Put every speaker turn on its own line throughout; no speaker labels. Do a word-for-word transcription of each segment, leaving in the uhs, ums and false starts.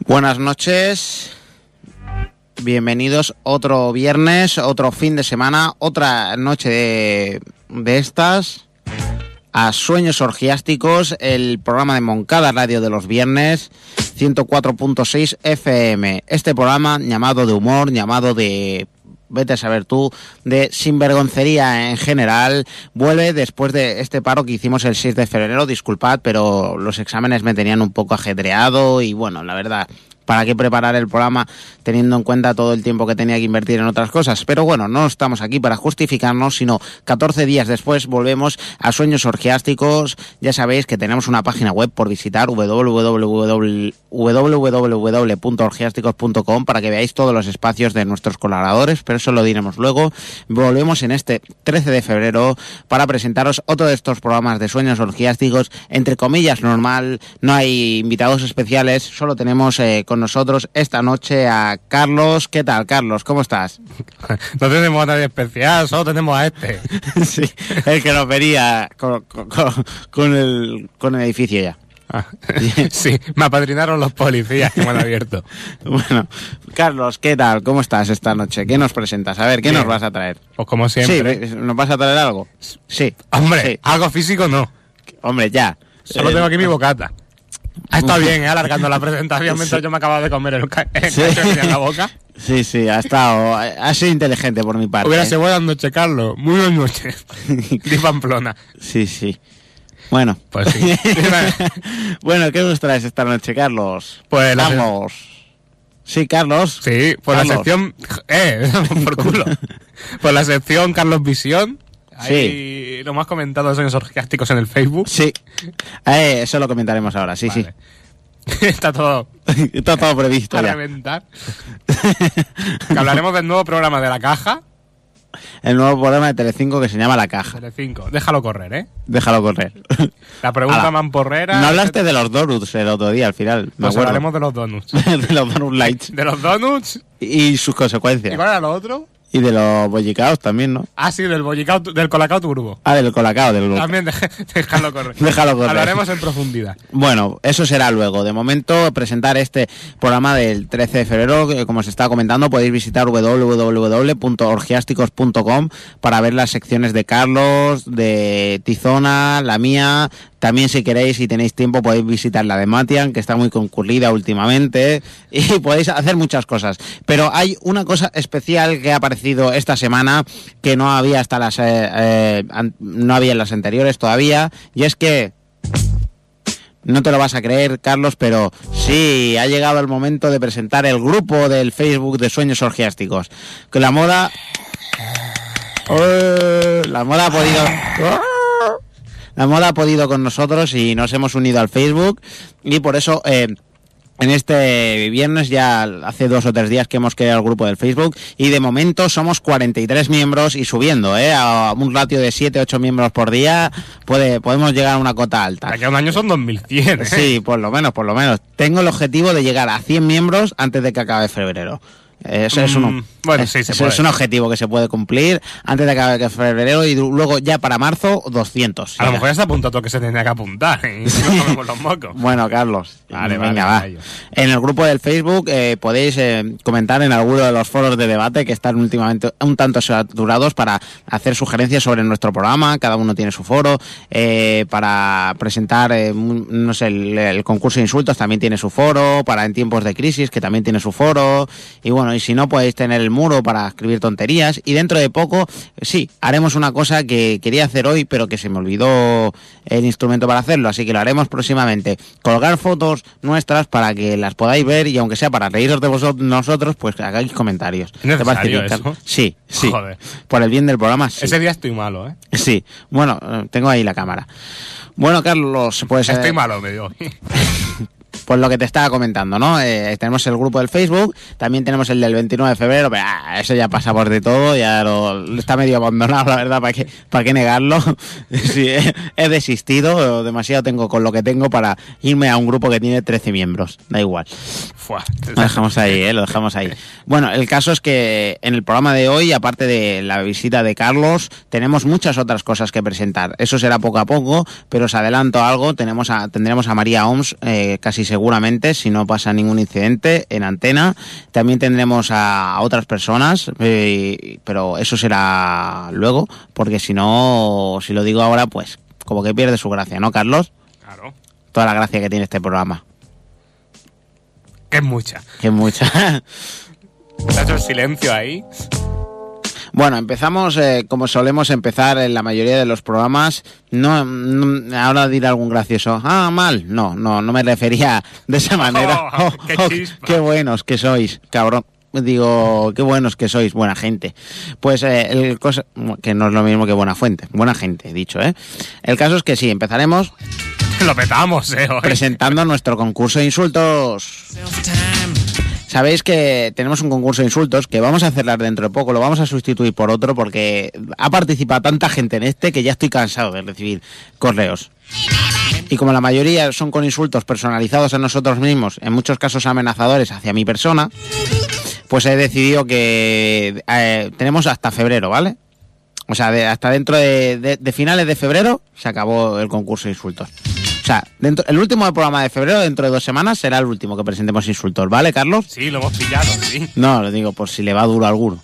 Buenas noches, bienvenidos otro viernes, otro fin de semana, otra noche de, de estas, a Sueños Orgiásticos, el programa de Moncada Radio de los viernes, ciento cuatro punto seis F M. Este programa llamado de humor, llamado de... vete a saber tú, de sinvergoncería en general, vuelve después de este paro que hicimos el seis de febrero. Disculpad, pero los exámenes me tenían un poco ajetreado y bueno, la verdad, ¿para qué preparar el programa teniendo en cuenta todo el tiempo que tenía que invertir en otras cosas? Pero bueno, no estamos aquí para justificarnos, sino catorce días después volvemos a Sueños Orgiásticos. Ya sabéis que tenemos una página web por visitar, w w w punto orgiásticos punto com, para que veáis todos los espacios de nuestros colaboradores, pero eso lo diremos luego. Volvemos en este trece de febrero para presentaros otro de estos programas de Sueños Orgiásticos, entre comillas normal, no hay invitados especiales, solo tenemos eh, con nosotros esta noche a Carlos. ¿Qué tal, Carlos? ¿Cómo estás?
No tenemos a nadie especial, solo tenemos a este.
Sí, el que nos venía con, con, con, el, con el edificio ya.
Ah, sí, me apadrinaron los policías que me han abierto.
Bueno, Carlos, ¿qué tal? ¿Cómo estás esta noche? ¿Qué nos presentas? A ver, ¿qué Bien. nos vas a traer?
Pues como siempre.
Sí, ¿nos vas a traer algo? Sí.
Hombre,
sí.
Algo físico no.
Hombre, ya.
Solo eh, tengo aquí mi bocata. Ha estado bien, ¿eh? Alargando la presentación mientras sí. yo me acababa de comer el, ca el ¿Sí? cacho en la boca.
Sí, sí, ha estado... Ha sido inteligente por mi parte.
Hubiera
¿eh?
sido buenas noches, Carlos. Muy buenas noches. De Pamplona.
Sí, sí. Bueno.
Pues sí.
Bueno, ¿qué nos traes esta noche, Carlos?
Pues la
Carlos. Sí, Carlos.
Sí, pues
Carlos.
la sección... Eh, por culo. Pues la sección Carlos Visión. Ahí sí. Lo más comentado de Sueños Orgiásticos en el Facebook.
Sí. Eh, eso lo comentaremos ahora, sí, vale.
sí. Está todo...
Está todo previsto.
A reventar. Que hablaremos del nuevo programa de La Caja.
El nuevo programa de Telecinco que se llama La Caja.
Telecinco. Déjalo correr, ¿eh?
Déjalo correr.
La pregunta Ala. mamporrera...
No hablaste de los donuts el otro día, al final.
Pues hablaremos de los donuts.
De los donuts lights.
De los donuts.
Y sus consecuencias.
¿Y cuál era lo otro?
Y de los bollicaos también, ¿no?
Ah, sí, del bollicao, del colacao turbo.
Ah, del colacao, del
También, déjalo correr.
Déjalo correr.
Hablaremos en profundidad.
Bueno, eso será luego. De momento, presentar este programa del trece de febrero, que como se estaba comentando, podéis visitar w w w punto orgiásticos punto com para ver las secciones de Carlos, de Tizona, la mía. También, si queréis y tenéis tiempo, podéis visitar la de Matian, que está muy concurrida últimamente, y podéis hacer muchas cosas. Pero hay una cosa especial que ha aparecido esta semana que no había hasta las eh, eh, no había en las anteriores todavía, y es que no te lo vas a creer, Carlos, pero sí, ha llegado el momento de presentar el grupo del Facebook de Sueños Orgiásticos. Que la moda... Oh, la moda ha podido... La moda ha podido con nosotros y nos hemos unido al Facebook, y por eso eh, en este viernes, ya hace dos o tres días que hemos creado el grupo del Facebook, y de momento somos cuarenta y tres miembros y subiendo, ¿eh? A un ratio de siete ocho miembros por día puede podemos llegar a una cota alta.
De aquí a un año son dos mil cien, ¿eh?
Sí, por lo menos, por lo menos. Tengo el objetivo de llegar a cien miembros antes de que acabe febrero. Eso es, un,
bueno,
es,
sí, se
eso es un objetivo que se puede cumplir antes de que acabe febrero, y luego ya para marzo doscientos.
A lo mejor ya se apuntó todo que se tenía que apuntar, ¿eh? Y no comemos los mocos.
Bueno, Carlos,
vale,
venga,
vale,
va. En el grupo del Facebook eh, podéis eh, comentar en alguno de los foros de debate que están últimamente un tanto saturados, para hacer sugerencias sobre nuestro programa. Cada uno tiene su foro. Eh, para presentar, eh, no sé, el, el concurso de insultos también tiene su foro. Para en tiempos de crisis, que también tiene su foro. Y bueno, y si no, podéis tener el muro para escribir tonterías. Y dentro de poco, sí, haremos una cosa que quería hacer hoy, pero que se me olvidó el instrumento para hacerlo, así que lo haremos próximamente. Colgar fotos nuestras para que las podáis ver, y aunque sea para reíros de vosotros, nosotros, pues hagáis comentarios.
¿Es necesario eso?
Sí, sí.
Joder.
Por el bien del programa, sí.
Ese día estoy malo, ¿eh?
Sí. Bueno, tengo ahí la cámara. Bueno, Carlos, pues...
Estoy
eh...
malo, me digo.
Pues lo que te estaba comentando, ¿no? Eh, tenemos el grupo del Facebook, también tenemos el del veintinueve de febrero, pero ah, eso ya pasa por de todo, ya lo, está medio abandonado, la verdad, ¿para qué, para qué negarlo? Sí, he, he desistido, demasiado tengo con lo que tengo para irme a un grupo que tiene trece miembros, da igual.
Fua,
lo dejamos ahí, ¿eh? Lo dejamos ahí. Bueno, el caso es que en el programa de hoy, aparte de la visita de Carlos, tenemos muchas otras cosas que presentar. Eso será poco a poco, pero os adelanto algo, tenemos a, tendremos a María Oms, eh, casi seguramente, si no pasa ningún incidente, en antena. También tendremos a, a otras personas, eh, pero eso será luego, porque si no, si lo digo ahora, pues como que pierde su gracia, ¿no, Carlos?
Claro.
Toda la gracia que tiene este programa.
Que es mucha.
Que es mucha.
¿Te has hecho el silencio ahí?
Bueno, empezamos eh, como solemos empezar en la mayoría de los programas. No, no, ahora diré algún gracioso. Ah, mal. No, no, no me refería de esa manera.
Oh,
oh,
qué,
oh, qué buenos que sois, cabrón. Digo, qué buenos que sois, buena gente. Pues eh, el cosa, que no es lo mismo que buena fuente, buena gente, dicho, ¿eh? El caso es que sí, empezaremos.
Lo petamos, eh. Hoy.
Presentando nuestro concurso de insultos. Sabéis que tenemos un concurso de insultos que vamos a cerrar dentro de poco, lo vamos a sustituir por otro porque ha participado tanta gente en este que ya estoy cansado de recibir correos. Y como la mayoría son con insultos personalizados a nosotros mismos, en muchos casos amenazadores hacia mi persona, pues he decidido que eh, tenemos hasta febrero, ¿vale? O sea, de, hasta dentro de, de, de finales de febrero se acabó el concurso de insultos. O sea, dentro, el último programa de febrero, dentro de dos semanas, será el último que presentemos insultos, ¿vale, Carlos?
Sí, lo hemos pillado, sí.
No, lo digo por si le va duro a alguno.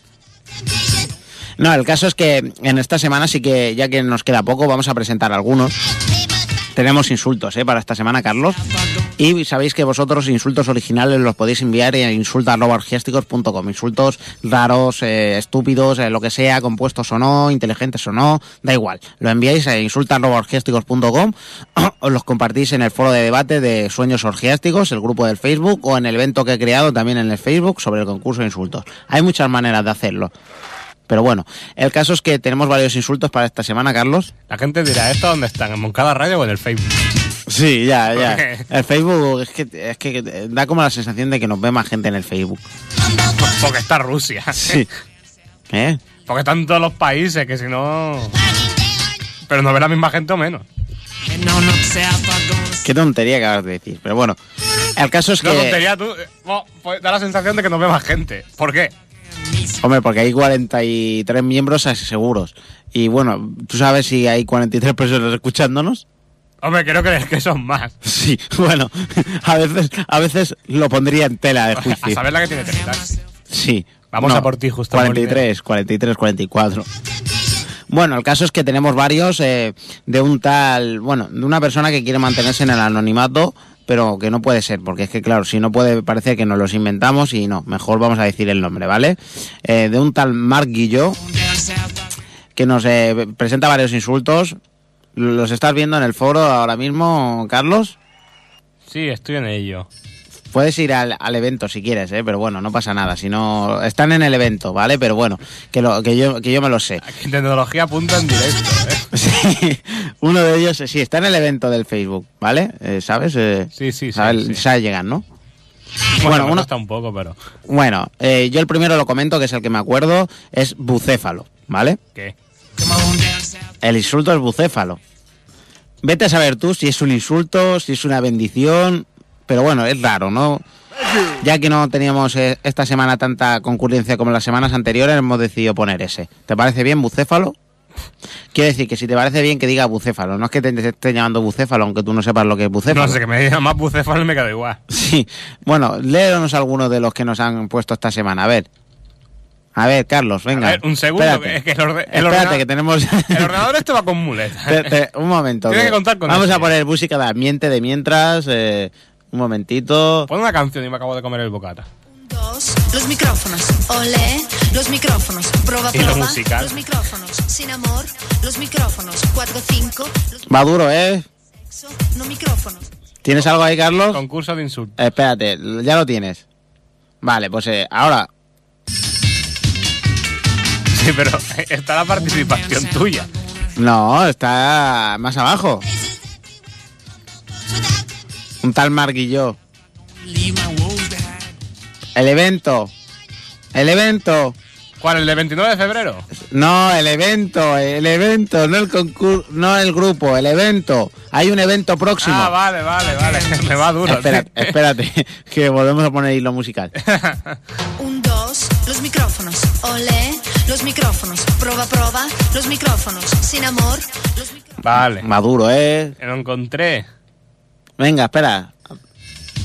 No, el caso es que en esta semana sí que, ya que nos queda poco, vamos a presentar algunos. Tenemos insultos, ¿eh? Para esta semana, Carlos. Y sabéis que vosotros insultos originales los podéis enviar en insulta arroba orgiásticos punto com. Insultos raros, eh, estúpidos, eh, lo que sea, compuestos o no, inteligentes o no, da igual. Lo enviáis a insulta arroba orgiásticos punto com o los compartís en el foro de debate de Sueños Orgiásticos, el grupo del Facebook, o en el evento que he creado también en el Facebook sobre el concurso de insultos. Hay muchas maneras de hacerlo. Pero bueno, el caso es que tenemos varios insultos para esta semana, Carlos.
La gente dirá, ¿esto dónde están? ¿En Moncada Radio o en el Facebook?
Sí, ya, ya. El Facebook es que, es que da como la sensación de que nos ve más gente en el Facebook.
Porque está Rusia.
Sí. ¿Eh?
Porque están todos los países, que si no... Pero no ve la misma gente o menos.
Qué tontería que acabas de decir. Pero bueno, el caso es que...
No, tontería, tú... Oh, pues da la sensación de que nos ve más gente. ¿Por qué?
Hombre, porque hay cuarenta y tres miembros seguros. Y bueno, ¿tú sabes si hay cuarenta y tres personas escuchándonos?
Hombre, creo que, que son más.
Sí, bueno, a veces a veces lo pondría en tela de juicio.
A saber la que tiene treinta.
Sí.
Vamos no, a por ti, justo.
cuarenta y tres, cuarenta y tres, cuarenta y cuatro. Bueno, el caso es que tenemos varios eh, de un tal... Bueno, de una persona que quiere mantenerse en el anonimato, pero que no puede ser, porque es que, claro, si no puede parecer que nos los inventamos y no, mejor vamos a decir el nombre, ¿vale? Eh, de un tal Marc Guillot, que nos eh, presenta varios insultos. ¿Los estás viendo en el foro ahora mismo, Carlos?
Sí, estoy en ello.
Puedes ir al, al evento si quieres, ¿eh? Pero bueno, no pasa nada. Si no, están en el evento, ¿vale? Pero bueno, que, lo, que, yo, que yo me lo sé.
Aquí tecnología punta en directo, ¿eh?
Sí, uno de ellos, sí, está en el evento del Facebook, ¿vale? Eh, ¿Sabes? Eh,
sí, sí, sí.
¿sabes?
sí.
Sabe llegar, ¿no?
Bueno,
bueno
me
uno
cuesta un poco, pero...
Bueno, eh, yo el primero lo comento, que es el que me acuerdo, es bucéfalo, ¿vale?
¿Qué?
El insulto es bucéfalo. Vete a saber tú si es un insulto, si es una bendición... Pero bueno, es raro, ¿no? Ya que no teníamos eh, esta semana tanta concurrencia como las semanas anteriores, hemos decidido poner ese. ¿Te parece bien, bucéfalo? Quiero decir que si te parece bien que diga bucéfalo, no es que te esté llamando bucéfalo, aunque tú no sepas lo que es bucéfalo.
No sé, que me diga más bucéfalo y me quedo igual.
Sí, bueno, léenos algunos de los que nos han puesto esta semana, a ver. A ver, Carlos, venga.
A ver, un segundo,
espérate,
es que el, orde el
espérate,
ordenador...
que tenemos...
El ordenador este va con muletas.
Te, te, un momento.
Tienes que contar con
Vamos
eso.
a poner música de ambiente de mientras... Eh, un momentito.
Pon una canción y me acabo de comer el bocata.
Dos, los micrófonos. Olé, los micrófonos. Prueba,
y
prueba.
musical.
Los micrófonos. Sin amor, los micrófonos. Cuatro, cinco. Los...
Va duro, ¿eh?
Sexo, no micrófonos.
¿Tienes algo ahí, Carlos?
Concurso de insultos.
Eh, espérate, ya lo tienes. Vale, pues eh, ahora...
Sí, pero está la participación tuya.
No, está más abajo. Un tal Marguillo. El evento. El evento.
¿Cuál? ¿El de veintinueve de febrero?
No, el evento, el evento, no el concurso, no el grupo, el evento. Hay un evento próximo.
Ah, vale, vale, vale. Me va duro.
Espérate,
tío.
espérate, que volvemos a poner hilo musical.
Un, dos, los micrófonos. Olé, los micrófonos. Prueba, prueba, los micrófonos. Sin amor, los micrófonos.
Vale.
Maduro, ¿eh?
Lo encontré.
Venga, espera.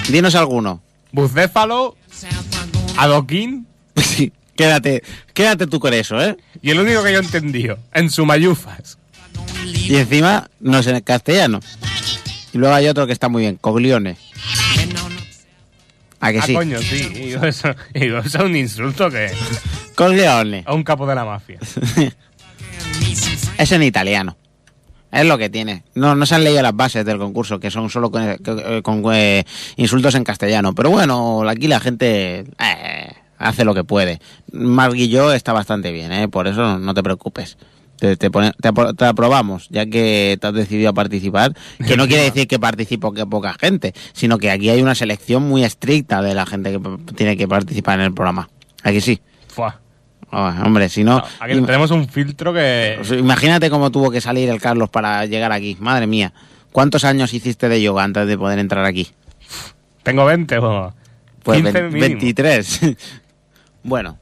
Dinos alguno.
Bucéfalo, adoquín.
Sí, quédate, quédate tú con eso, ¿eh?
Y el único que yo he entendido, en sumayufas.
Y encima no es en castellano. Y luego hay otro que está muy bien, coglione. ¿A que
Ah,
sí?
coño, sí. Y digo, eso, y digo, eso es un insulto que
Coglione.
a un capo de la mafia.
Es en italiano. Es lo que tiene. No, no se han leído las bases del concurso, que son solo con, con, con eh, insultos en castellano. Pero bueno, aquí la gente eh, hace lo que puede. Marguillo está bastante bien, ¿eh? Por eso no te preocupes. Te, te, pone, te, te aprobamos, ya que te has decidido a participar, que no quiere decir que participe que poca gente, sino que aquí hay una selección muy estricta de la gente que tiene que participar en el programa. Aquí sí.
Fua.
Oh, hombre, si no...
No, aquí tenemos un filtro que...
Pues imagínate cómo tuvo que salir el Carlos para llegar aquí. Madre mía. ¿Cuántos años hiciste de yoga antes de poder entrar aquí?
Tengo veinte o
Pues
quince
ve-
mínimo.
veintitrés. Bueno.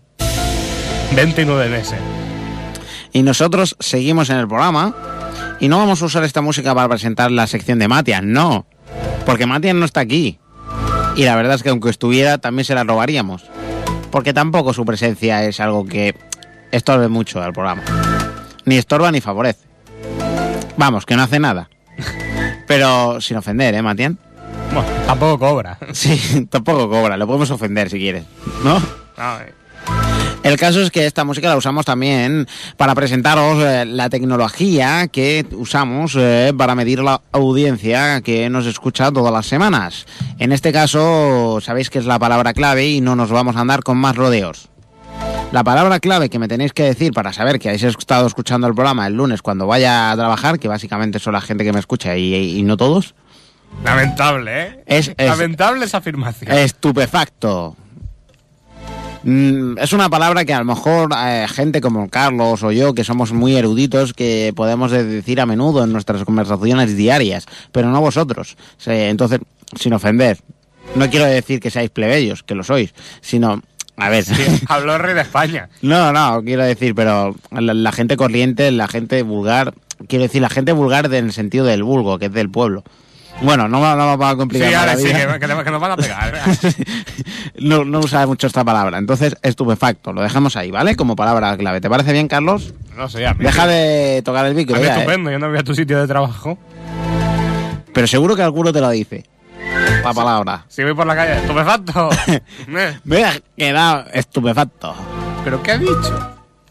veintinueve meses.
Y nosotros seguimos en el programa y no vamos a usar esta música para presentar la sección de Matias, no. Porque Matias no está aquí. Y la verdad es que aunque estuviera, también se la robaríamos. Porque tampoco su presencia es algo que estorbe mucho al programa. Ni estorba ni favorece. Vamos, que no hace nada. Pero sin ofender, ¿eh, Matias?
Bueno, tampoco cobra.
Sí, tampoco cobra. Lo podemos ofender si quieres, ¿no?
No, eh.
El caso es que esta música la usamos también para presentaros eh, la tecnología que usamos eh, para medir la audiencia que nos escucha todas las semanas. En este caso, sabéis que es la palabra clave y no nos vamos a andar con más rodeos. La palabra clave que me tenéis que decir para saber que habéis estado escuchando el programa el lunes cuando vaya a trabajar, que básicamente son la gente que me escucha y, y no todos,
Lamentable, ¿eh?
Es- es-
Lamentable esa afirmación.
estupefacto. Mm, es una palabra que a lo mejor eh, gente como Carlos o yo, que somos muy eruditos, que podemos de- decir a menudo en nuestras conversaciones diarias, pero no vosotros. Sí, entonces, sin ofender, no quiero decir que seáis plebeyos, que lo sois, sino, a ver,
Sí, habló el rey de España.
no, no, quiero decir, pero la, la gente corriente, la gente vulgar, quiero decir, la gente vulgar en el sentido del vulgo, que es del pueblo. Bueno, no, no vamos a
Sí,
complicar más
ahora
la
sí,
vida.
que, que- que nos van a pegar.
no, no usa mucho esta palabra. Entonces, estupefacto. Lo dejamos ahí, ¿vale? Como palabra clave. ¿Te parece bien, Carlos?
No sé, a mí.
Deja de tocar el micro
a mí
ya, ¿eh?
estupendo, yo no voy a tu sitio de trabajo.
Pero seguro que alguno te lo dice. La palabra.
Si voy por la calle, estupefacto. Eh,
Me he quedado estupefacto.
¿Pero qué ha dicho?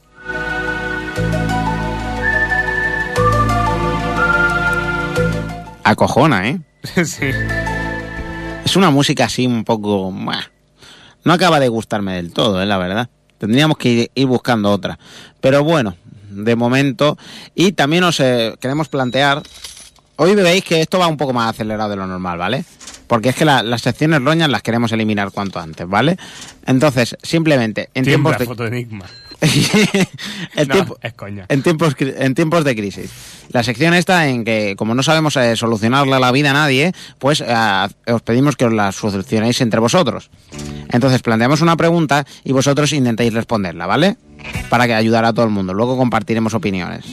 Acojona, ¿eh?
Sí.
Es una música así un poco... buah, no acaba de gustarme del todo, ¿eh? La verdad. Tendríamos que ir, ir buscando otra. Pero bueno, de momento... Y también os eh, queremos plantear... Hoy veis que esto va un poco más acelerado de lo normal, ¿vale? Porque es que la- las secciones roñas las queremos eliminar cuanto antes, ¿vale? Entonces, simplemente, en
Tiembla,
tiempos de...
foto de enigma.
en,
No,
tiempo-
es coña.
en tiempos cri- en tiempos de crisis. La sección esta en que, como no sabemos eh, solucionarle la vida a nadie, pues eh, os pedimos que os la solucionéis entre vosotros. Entonces planteamos una pregunta y vosotros intentéis responderla, ¿vale? Para que ayudar a todo el mundo. Luego compartiremos opiniones.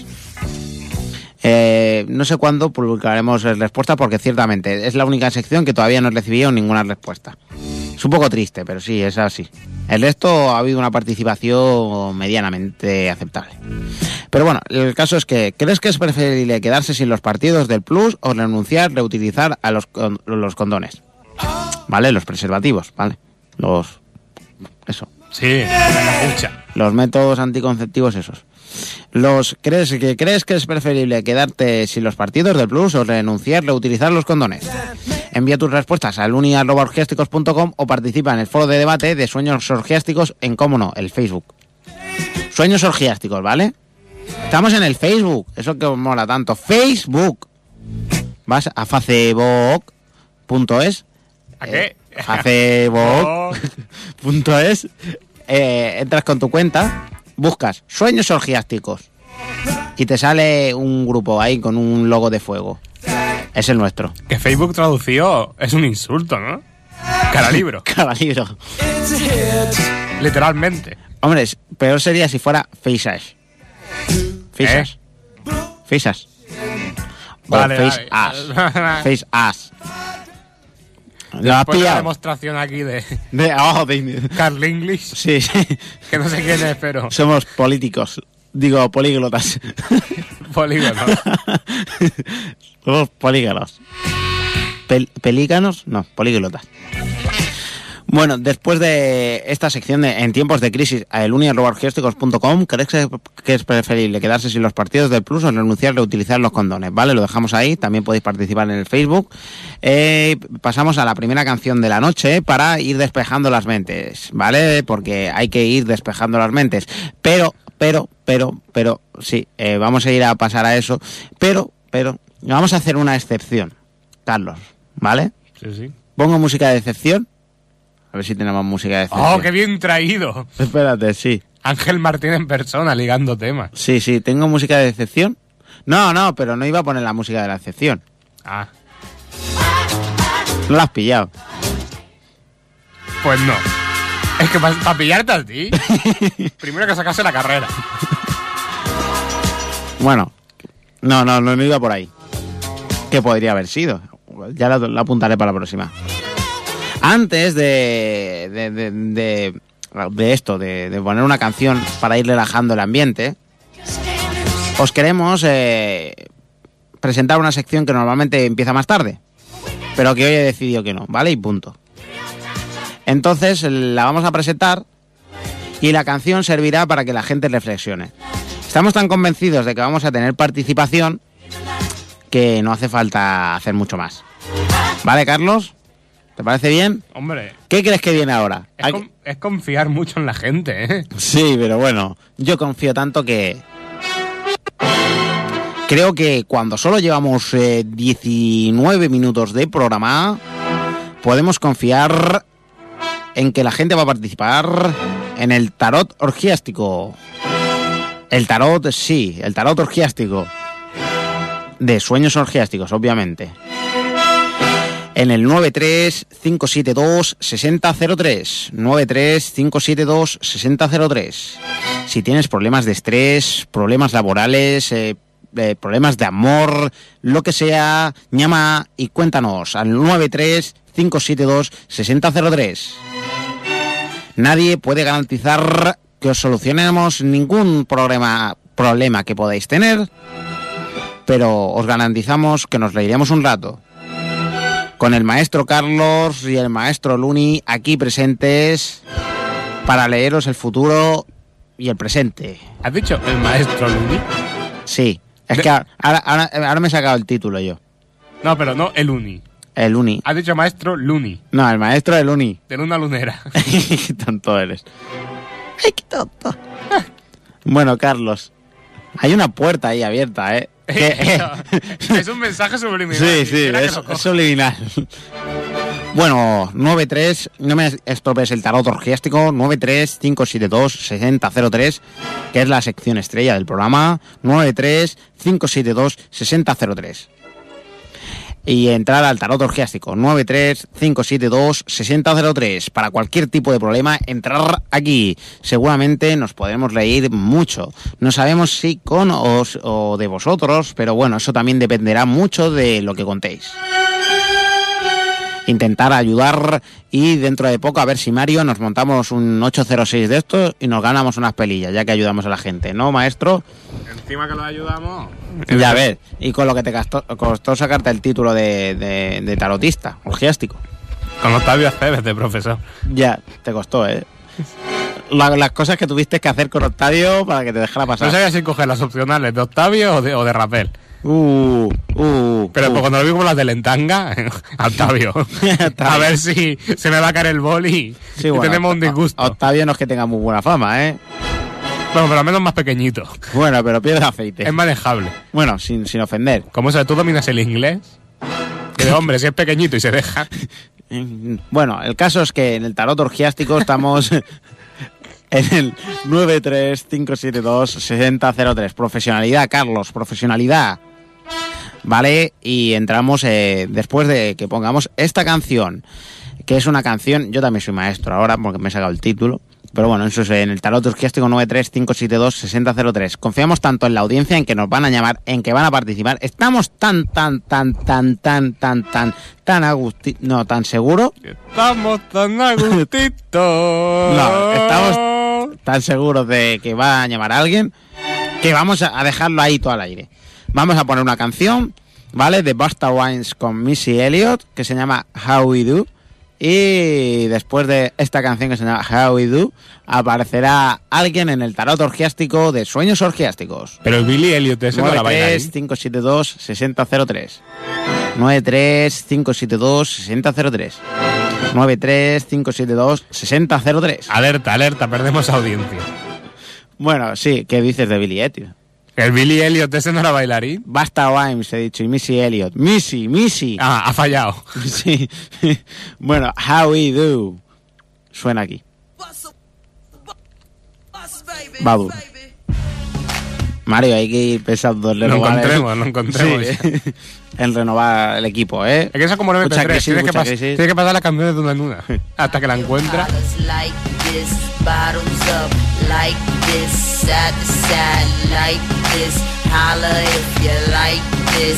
Eh, no sé cuándo publicaremos respuestas porque ciertamente es la única sección que todavía no he recibido ninguna respuesta. Es un poco triste, pero sí, es así. El resto ha habido una participación medianamente aceptable. Pero bueno, el caso es que, ¿crees que es preferible quedarse sin los partidos del Plus o renunciar, reutilizar a los, con- los condones? ¿Vale? Los preservativos, ¿vale? Los... Eso.
Sí, la capucha.
Los métodos anticonceptivos esos. Los ¿crees que crees que es preferible quedarte sin los partidos del Plus o renunciar, reutilizar los condones? Envía tus respuestas a luni arroba orgiásticos punto com o participa en el foro de debate de Sueños Orgiásticos en, cómo no, el Facebook. Sueños Orgiásticos, ¿vale? Estamos en el Facebook, eso que os mola tanto. Facebook. Vas a facebook punto es.
¿A qué?
facebook punto es. Eh, entras con tu cuenta, buscas Sueños Orgiásticos y te sale un grupo ahí con un logo de fuego. Es el nuestro.
Que Facebook traducido es un insulto, ¿no? Cara libro.
Cada libro.
Literalmente.
Hombre, es- peor sería si fuera Faceash. Faceash. Faceash. O
Vale,
Face
vale.
Ass. Face Ass. ¿Lo has
Después de la
pillado?
demostración aquí de
De, oh, de-
Carl English,
sí, sí.
que no sé quién es, pero
Somos políticos. Digo, políglotas.
polígono.
Somos políganos. Pel- ¿Pelícanos? No, políglotas. Bueno, después de esta sección de En tiempos de crisis a eluni arroba orgiásticos punto com, ¿crees que, que es preferible quedarse sin los partidos del Plus o renunciar a reutilizar los condones? Vale, lo dejamos ahí. También podéis participar en el Facebook. Eh, pasamos a la primera canción de la noche para ir despejando las mentes, ¿vale? Porque hay que ir despejando las mentes. Pero, pero, pero, pero, sí, eh, vamos a ir a pasar a eso. Pero, pero, vamos a hacer una excepción, Carlos, ¿vale?
Sí, sí.
Pongo música de excepción. A ver si tenemos música de excepción.
¡Oh, qué bien traído!
Espérate, sí.
Ángel Martín en persona, ligando temas.
Sí, sí, tengo música de excepción. No, no, pero no iba a poner la música de la excepción.
Ah,
No la has pillado.
pues no. Es que para pa pillarte a ti, primero que sacase la carrera.
Bueno, no, no, no, no iba por ahí. ¿Qué podría haber sido? Ya la, la apuntaré para la próxima. Antes de, de, de, de, de esto, de, de poner una canción para ir relajando el ambiente, os queremos eh, presentar una sección que normalmente empieza más tarde, pero que hoy he decidido que no, ¿vale? Y punto. Entonces la vamos a presentar y la canción servirá para que la gente reflexione. Estamos tan convencidos de que vamos a tener participación que no hace falta hacer mucho más. ¿Vale, Carlos? ¿Te parece bien?
Hombre,
¿Qué crees que viene ahora?
es,
Hay-
con- es confiar mucho en la gente, ¿eh?
Sí, pero bueno, yo confío tanto que... Creo que cuando solo llevamos eh, diecinueve minutos de programa, podemos confiar en que la gente va a participar en el tarot orgiástico. El tarot, sí, el tarot orgiástico. De sueños orgiásticos, obviamente. En el nueve tres cinco siete dos seis cero cero tres. nueve tres cinco siete dos seis cero cero tres. Si tienes problemas de estrés, problemas laborales, eh, eh, problemas de amor, lo que sea, llama y cuéntanos al nueve tres cinco siete dos seis cero cero tres. Nadie puede garantizar que os solucionemos ningún problema, problema que podáis tener, pero os garantizamos que nos reiremos un rato. Con el maestro Carlos y el maestro Luni aquí presentes para leeros el futuro y el presente.
¿Has dicho el maestro Luni?
Sí, es
De-
que ahora, ahora, ahora me he sacado el título yo.
No, pero no el Uni.
El Luni.
Has dicho maestro Luni,
No, el maestro del Luni.
de luna lunera.
Qué tonto eres. Ay, qué tonto. Bueno, Carlos, hay una puerta ahí abierta, ¿eh? Que-
Es un mensaje subliminal.
Sí, sí,
Mira que
es,
lo cojo.
es subliminal. Bueno, nueve tres, no me estropees el tarot orgiástico, nueve tres cinco siete dos seis cero cero tres, que es la sección estrella del programa, nueve tres cinco siete dos seis cero cero tres. Y entrar al tarot orgiástico, nueve tres cinco siete dos seis cero cero tres. Para cualquier tipo de problema, entrar aquí. Seguramente nos podremos reír mucho. No sabemos si con os, o de vosotros, pero bueno, eso también dependerá mucho de lo que contéis. Intentar ayudar y dentro de poco a ver si Mario nos montamos un ocho cero seis de estos y nos ganamos unas pelillas, ya que ayudamos a la gente, ¿no, maestro?
Encima que lo ayudamos.
Ya ves, y con lo que te costó, costó sacarte el título de, de, de tarotista, orgiástico.
Con Octavio Aceves de profesor.
Ya, te costó, ¿eh? La- las cosas que tuviste que hacer con Octavio para que te dejara pasar.
No sabía si coger las opcionales de Octavio o de, o de Rapel.
Uh, uh,
Pero
uh.
cuando lo vi como las de Lentanga, Octavio. A ver si se me va a caer el boli
Sí,
y
bueno,
tenemos un disgusto.
Octavio no es que tenga muy buena fama, ¿eh?
Bueno, pero al menos más pequeñito.
Bueno, pero pierde aceite.
Es manejable.
Bueno, sin, sin ofender.
¿Cómo se tú dominas el inglés? Que de hombre, si es pequeñito y se deja.
Bueno, el caso es que en el tarot orgiástico estamos en el nueve tres cinco siete dos seis cero cero tres. Profesionalidad, Carlos, profesionalidad. Vale, y entramos eh, después de que pongamos esta canción, que es una canción, yo también soy maestro ahora porque me he sacado el título, Pero bueno, eso es en el tarot orgiástico nueve tres cinco siete dos seis cero cero tres. Confiamos tanto en la audiencia, en que nos van a llamar, en que van a participar. Estamos tan, tan, tan, tan, tan, tan, tan, tan agusti... No, tan seguros.
Estamos tan agustitos.
No, estamos tan seguros de que va a llamar a alguien que vamos a dejarlo ahí todo al aire. Vamos a poner una canción, ¿vale? De Busta Rhymes con Missy Elliott, que se llama How We Do. Y después de esta canción que se llama How We Do, aparecerá alguien en el tarot orgiástico de Sueños Orgiásticos.
Pero el Billy Elliot ese no la baila.
nueve tres cinco siete dos seis cero cero tres. nueve tres cinco siete dos seis cero cero tres. nueve tres cinco siete dos seis cero cero tres.
Alerta, alerta, perdemos audiencia.
Bueno, sí, ¿qué dices de Billy Elliot?
¿El Billy Elliot ese no era bailarín?
Busta Rhymes, he dicho, y Missy Elliott. Missy, Missy.
Ah, ha fallado.
Sí. Bueno, How We Do. Suena aquí. Va duro. Mario, hay que ir pensando en renovar.
Lo encontremos, lo encontremos.
Sí. En renovar el equipo, ¿eh?
Es que eso es como nueve
Mucha
tres.
crisis,
Tienes que,
mucha
pas
crisis.
tienes que pasar la canción de una en una. Hasta que la encuentra.
Like this, side to side, like this. Holla if you like this.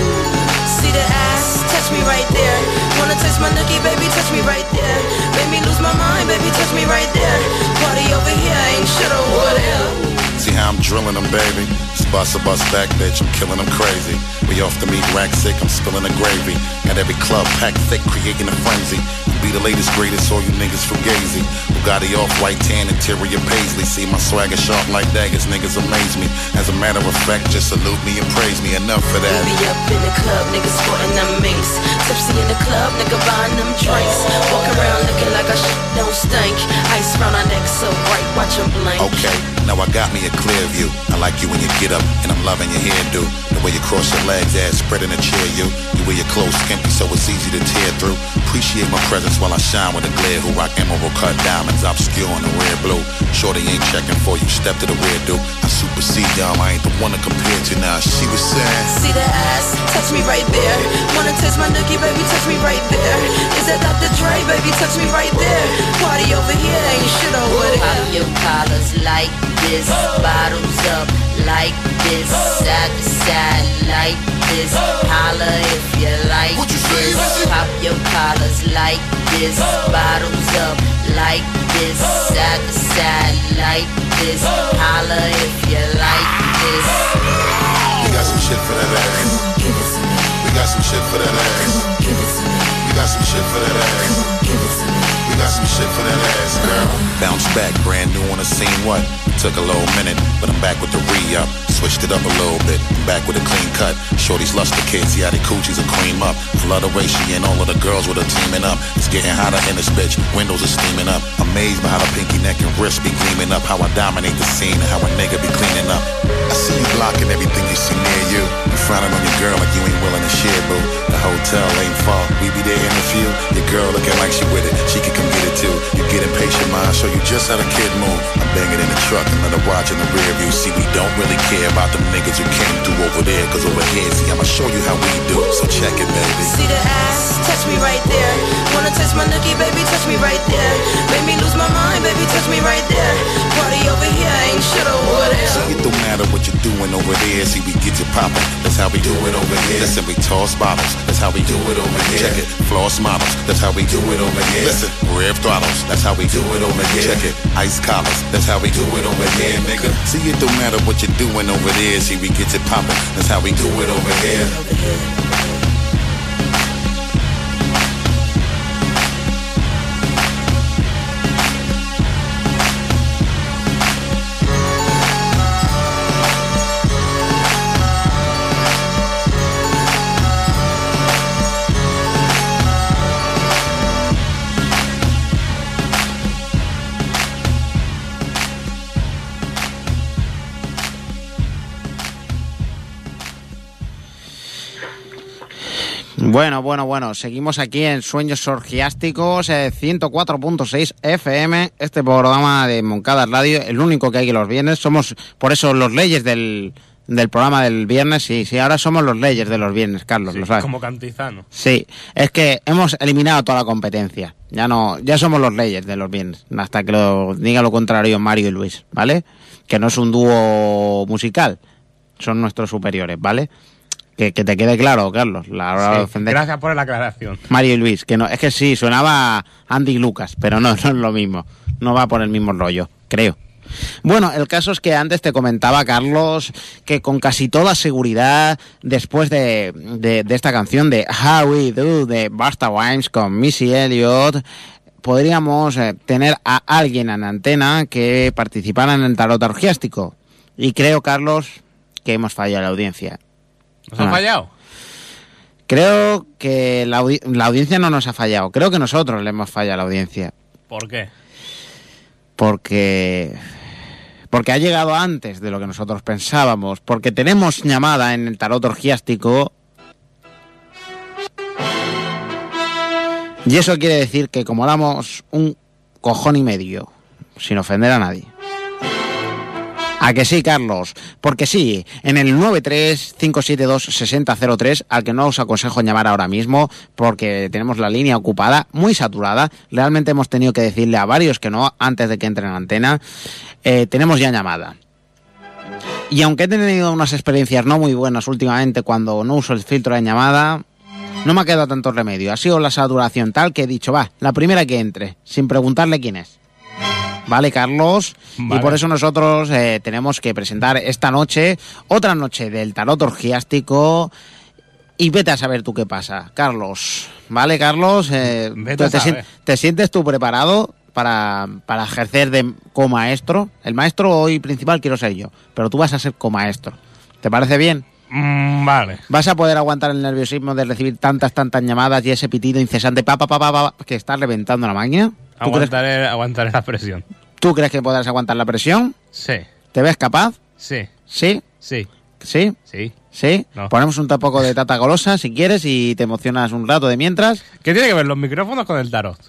See the ass, touch me right there. Wanna touch my nookie, baby, touch me right there. Make me lose my mind, baby, touch me right there. Party over here, ain't shit over there.
See how I'm drilling them, baby. Just bust a bust back, bitch, I'm killing them crazy. We off the meat rack sick, I'm spilling the gravy. Got every club packed thick, creating a frenzy. Be the latest, greatest, all you niggas fugazi. Bugatti off-white tan, interior paisley. See my swagger sharp like daggers, niggas amaze me. As a matter of fact, just salute me and praise me. Enough for that.
We be up in the club, niggas sporting them minks. Tipsy in the club, nigga buying them drinks. Walk around looking like a shit don't stink. Ice round our neck so bright, watch them blink.
Okay, now I got me a clear view. I like you when you get up, and I'm loving your hairdo. The way you cross your legs, ass spread in a chair, you. You wear your clothes skimpy, so it's easy to tear through. Appreciate my presence while I shine with a glare. Who rock emerald cut diamonds, obscure in the red blue. Shorty ain't checking for you, step to the weird dude. I supersede y'all, I ain't the one to compare to now. She was saying,
see the ass, touch me right there. Wanna taste my nookie, baby, touch me right there. Is that Doctor Dre, baby, touch me right there. Party over here, ain't shit over there. Pop your collars like this, bottoms up like this, side to side like this. Holla if you like
what you say,
this. Pop your collars like this, bottoms up like this, side to side like this. Holla if you like this.
we got some shit for that ass.
Give it to me.
We got some shit for that ass.
Give it to me.
We got some shit for that ass.
Give it to me.
We got some shit for that ass, girl. Bounce back, brand new on the scene, what? Took a little minute, but I'm back with the re-up. Switched it up a little bit, I'm back with a clean cut. Shorty's luster kids, see how they coochies are cream up. I love the way she and all of the girls with her teaming up. It's getting hotter in this bitch, windows are steaming up. Amazed by how the pinky neck and wrist be gleaming up. How I dominate the scene and how a nigga be cleaning up. I see you blocking everything you see near you. You frowning on your girl like you ain't willing to share, boo. The hotel ain't far, we be there in a few. Your girl looking like she with it, she can come get it too. You get impatient, mind, show you just how the kid move. I bang it in the truck and let her watch in the rear view. See, we don't really care about them niggas who came through over there, cause over here, see, I'ma show you how we do. So check it, baby.
See the ass, touch me right there. Wanna touch my nookie, baby, touch me right there. Make me lose my mind, baby, touch me right there. Party over here, ain't shit over there.
So it don't matter what you're doing over there. See, we get you poppin', that's how we do it over here. Listen, we toss bottles, that's how we do it over here. Check it, floss models, that's how we do it over here. Listen, rev throttles, that's how we do it over here. Check it, ice collars, that's how we do it over here, nigga. See, it don't matter what you're doing over there. See, we get you poppin', that's how we do it over here.
Bueno, bueno, bueno, seguimos aquí en Sueños Orgiásticos, eh, ciento cuatro punto seis F M, este programa de Moncada Radio, el único que hay que los viernes, somos por eso los leyes del, del programa del viernes, sí, sí, ahora somos los leyes de los viernes, Carlos,
Sí,
lo sabes.
como Cantizano.
Sí, es que hemos eliminado toda la competencia. Ya no, ya somos los leyes de los viernes, hasta que lo diga lo contrario Mario y Luis, ¿vale? Que no es un dúo musical, son nuestros superiores, ¿vale? Que, que te quede claro, Carlos. La hora de
Sí,
ofender.
gracias por la aclaración.
Mario y Luis, que no, es que sí, sonaba Andy y Lucas, pero no, no es lo mismo. No va por el mismo rollo, creo. Bueno, el caso es que antes te comentaba, Carlos, que con casi toda seguridad, después de, de, de esta canción de How We Do de Busta Rhymes con Missy Elliott, podríamos eh, tener a alguien en antena que participara en el tarot orgiástico. Y creo, Carlos, que hemos fallado la audiencia.
¿Nos ha
Ah.
fallado?
Creo que la, audi- la audiencia no nos ha fallado. Creo que nosotros le hemos fallado a la audiencia.
¿Por qué?
Porque... Porque ha llegado antes de lo que nosotros pensábamos. Porque tenemos llamada en el tarot orgiástico. Y eso quiere decir que como damos un cojón y medio, sin ofender a nadie. ¿A que sí, Carlos? Porque sí, en el nueve tres cinco siete dos seis cero cero tres, al que no os aconsejo llamar ahora mismo, porque tenemos la línea ocupada, muy saturada, realmente hemos tenido que decirle a varios que no, antes de que entren en antena, eh, tenemos ya llamada. Y aunque he tenido unas experiencias no muy buenas últimamente cuando no uso el filtro de llamada, no me ha quedado tanto remedio. Ha sido la saturación tal que he dicho, va, la primera que entre, sin preguntarle quién es. Vale, Carlos,
Vale.
y por eso nosotros eh, tenemos que presentar esta noche, otra noche del tarot orgiástico, y vete a saber tú qué pasa, Carlos. Vale, Carlos, eh,
Vete a
te,
saber.
¿te sientes tú preparado para, para ejercer de comaestro? El maestro hoy principal quiero ser yo, pero tú vas a ser comaestro. ¿Te parece bien?
Mm, vale.
¿Vas a poder aguantar el nerviosismo de recibir tantas, tantas llamadas y ese pitido incesante pa, pa, pa, pa, pa, que está reventando la máquina? ¿Tú crees,
Aguantaré, aguantaré la presión.
¿Tú crees que podrás aguantar la presión?
Sí,
¿Te ves capaz?
sí,
¿Sí?
sí,
¿Sí?
sí.
¿Sí?
No.
Ponemos un poco de tata golosa si quieres y te emocionas un rato de mientras.
¿Qué tiene que ver los micrófonos con el tarot?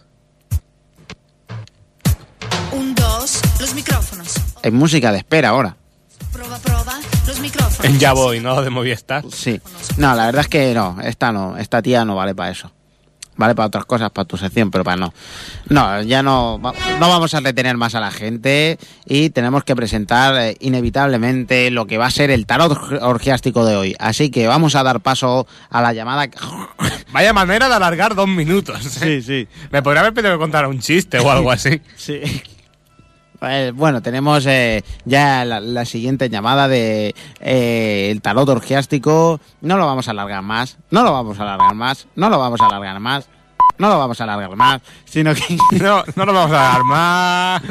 Un, dos, los micrófonos.
Hay música de espera ahora.
Prueba, prueba, los micrófonos.
En Ya Voy, ¿no? De Movistar.
Sí. No, la verdad es que no. Esta no. Esta tía no vale para eso. Vale para otras cosas, para tu sección, pero para no. No, ya no, no vamos a retener más a la gente y tenemos que presentar eh, inevitablemente lo que va a ser el tarot orgiástico de hoy. Así que vamos a dar paso a la llamada.
Vaya manera de alargar dos minutos. ¿eh?
sí.
Me podría haber pedido que contara un chiste o algo así.
Sí. Eh, bueno, tenemos eh, ya la, la siguiente llamada de eh, el tarot orgiástico. No lo vamos a alargar más, no lo vamos a alargar más, no lo vamos a alargar más, no lo vamos a alargar más, sino que
No, no lo vamos a dar más.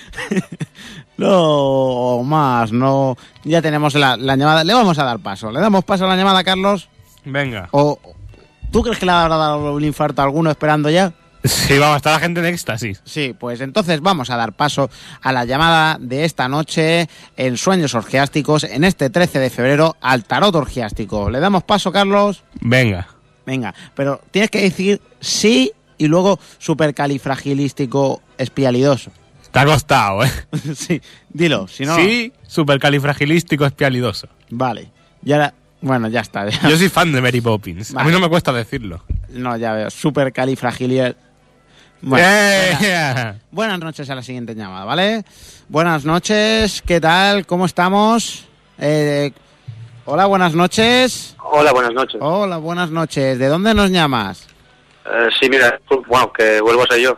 no más, no. Ya tenemos la, la llamada, le vamos a dar paso. ¿Le damos paso a la llamada, Carlos?
Venga.
¿O tú crees que le habrá dado un infarto a alguno esperando ya?
Sí, vamos, está la gente en éxtasis.
Sí, pues entonces vamos a dar paso a la llamada de esta noche en Sueños Orgiásticos, en este trece de febrero, al tarot orgiástico. ¿Le damos paso, Carlos?
Venga.
Venga, pero tienes que decir sí y luego supercalifragilístico espialidoso.
Te ha costado, ¿eh?
Sí, dilo, si no...
Sí, supercalifragilístico espialidoso.
Vale, y ahora... Bueno, ya está. Ya.
Yo soy fan de Mary Poppins. A
Vale.
mí no me cuesta decirlo.
No, ya veo, supercalifragilístico... Bueno,
¡Eh!
venga. Buenas noches a la siguiente llamada, ¿vale? Buenas noches, ¿qué tal? ¿Cómo estamos? Eh, hola, buenas noches.
Hola, buenas noches.
Hola, buenas noches. ¿De dónde nos llamas?
Eh, sí, mira, bueno, que vuelvo a ser yo.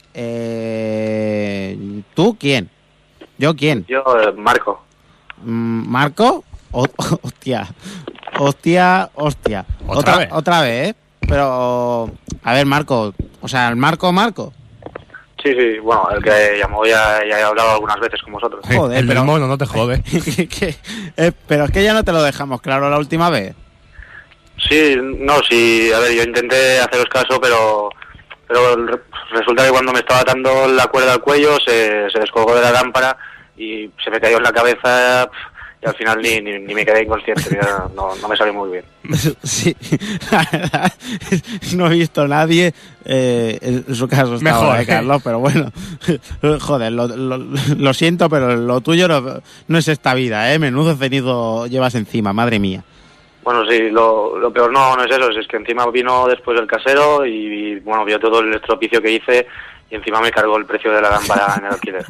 Eh, ¿Tú quién? ¿Yo quién?
Yo, eh, Marco.
Mm, ¿Marco? O- hostia. Hostia, hostia.
¿Otra vez?
Otra vez, ¿eh? Pero, a ver, Marco. O sea, el Marco, Marco.
Sí, sí, bueno, el que llamó ya, ya he hablado algunas veces con vosotros.
Joder,
el
pero-
del mono, no te jode.
Que- eh, pero es que ya no te lo dejamos claro la última vez.
Sí, no, sí, a ver, yo intenté haceros caso, pero pero re- resulta que cuando me estaba atando la cuerda al cuello se, se descolgó de la lámpara y se me cayó en la cabeza y al final ni, ni, ni me quedé inconsciente, mira, no, no me salió muy bien.
Sí, la verdad, no he visto a nadie, eh, en su caso está
Mejor,
ahora,
¿eh?
Carlos, pero bueno, joder, lo, lo, lo siento, pero lo tuyo no, no es esta vida, ¿eh? Menudo cenizo llevas encima, madre mía.
Bueno, sí, lo, lo peor no, no es eso, es que encima vino después el casero y, y bueno, vio todo el estropicio que hice y encima me cargó el precio de la lámpara en el alquiler.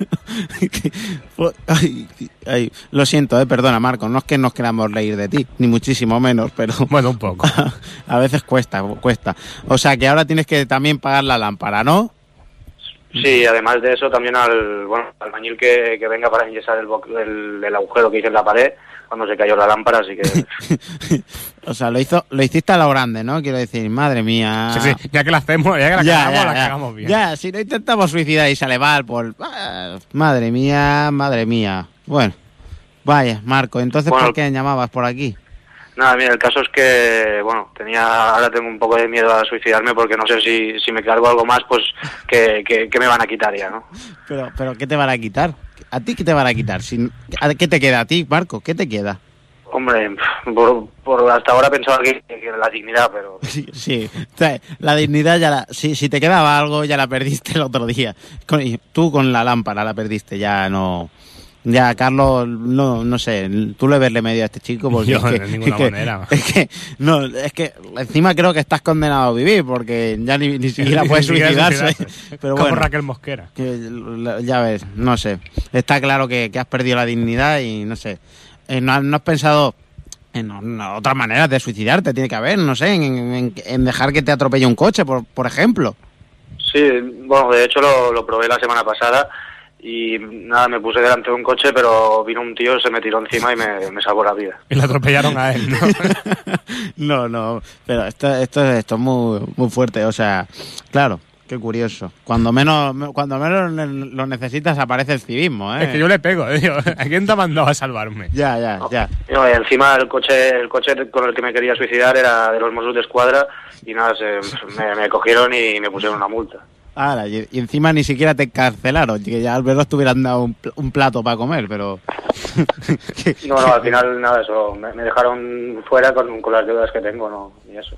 Ay, ay, lo siento, eh, perdona, Marco, no es que nos queramos reír de ti, ni muchísimo menos, pero
Bueno, un poco.
a veces cuesta, cuesta. O sea que ahora tienes que también pagar la lámpara, ¿no?
Sí, además de eso también al bueno al albañil que, que venga para enyesar el, bo- el, el agujero que hice en la pared cuando se cayó la lámpara, así que...
O sea, lo hizo, lo hiciste a lo grande, ¿no? Quiero decir, madre mía.
Sí, sí, ya que la hacemos, ya que la
Ya,
cagamos,
ya,
la
ya.
cagamos bien.
Ya, si no intentamos suicidar y sale mal, por... ah, madre mía, madre mía. Bueno, vaya, Marco, entonces
Bueno,
¿por qué llamabas por aquí?
Nada, mira, el caso es que, bueno, tenía, ahora tengo un poco de miedo a suicidarme porque no sé si, si me cargo algo más, pues, que, que, que me van a quitar ya, ¿no?
Pero, pero ¿qué te van a quitar? ¿A ti qué te van a quitar? Si- ¿a- ¿Qué te queda a ti, Marco? ¿Qué te queda?
Hombre, por, por hasta ahora pensaba que, que la dignidad, pero...
Sí, sí. O sea, la dignidad ya la... Si, si te quedaba algo, ya la perdiste el otro día. Con- tú con la lámpara la perdiste, ya no... Ya, Carlos, no, no sé, tú le ves remedio a este chico porque
Yo,
es que,
de ninguna
es que-
manera.
es que, no, es que encima creo que estás condenado a vivir porque ya ni, ni siquiera
Ni
puedes
siquiera
suicidarse.
suicidarse.
Pero
Como
bueno,
Raquel Mosquera.
que, la- ya ves, no sé. Está claro que, que has perdido la dignidad y no sé. Eh, no, has- no has pensado en, en otras maneras de suicidarte, tiene que haber, no sé, en, en- en dejar que te atropelle un coche, por, por ejemplo.
Sí, bueno, de hecho lo, lo probé la semana pasada y nada, me puse delante de un coche, pero vino un tío, se me tiró encima y me, me salvó la vida.
Y le atropellaron a él, ¿no?
No, no, pero esto, esto, esto es muy, muy fuerte, o sea, claro, qué curioso. Cuando menos, cuando menos lo necesitas aparece el civismo, ¿eh?
Es que yo le pego, digo, ¿a quién te ha mandado a salvarme?
Ya, ya, ya.
No, y encima el coche el coche con el que me quería suicidar era de los Mossos de Escuadra y nada, se, me, me cogieron y me pusieron una multa.
Ahora, y, y encima ni siquiera te encarcelaron, que ya al menos te hubieran dado un, pl- un plato para comer, pero...
No, no, al final nada, eso, me, me dejaron fuera con, con las deudas que tengo, no, y eso.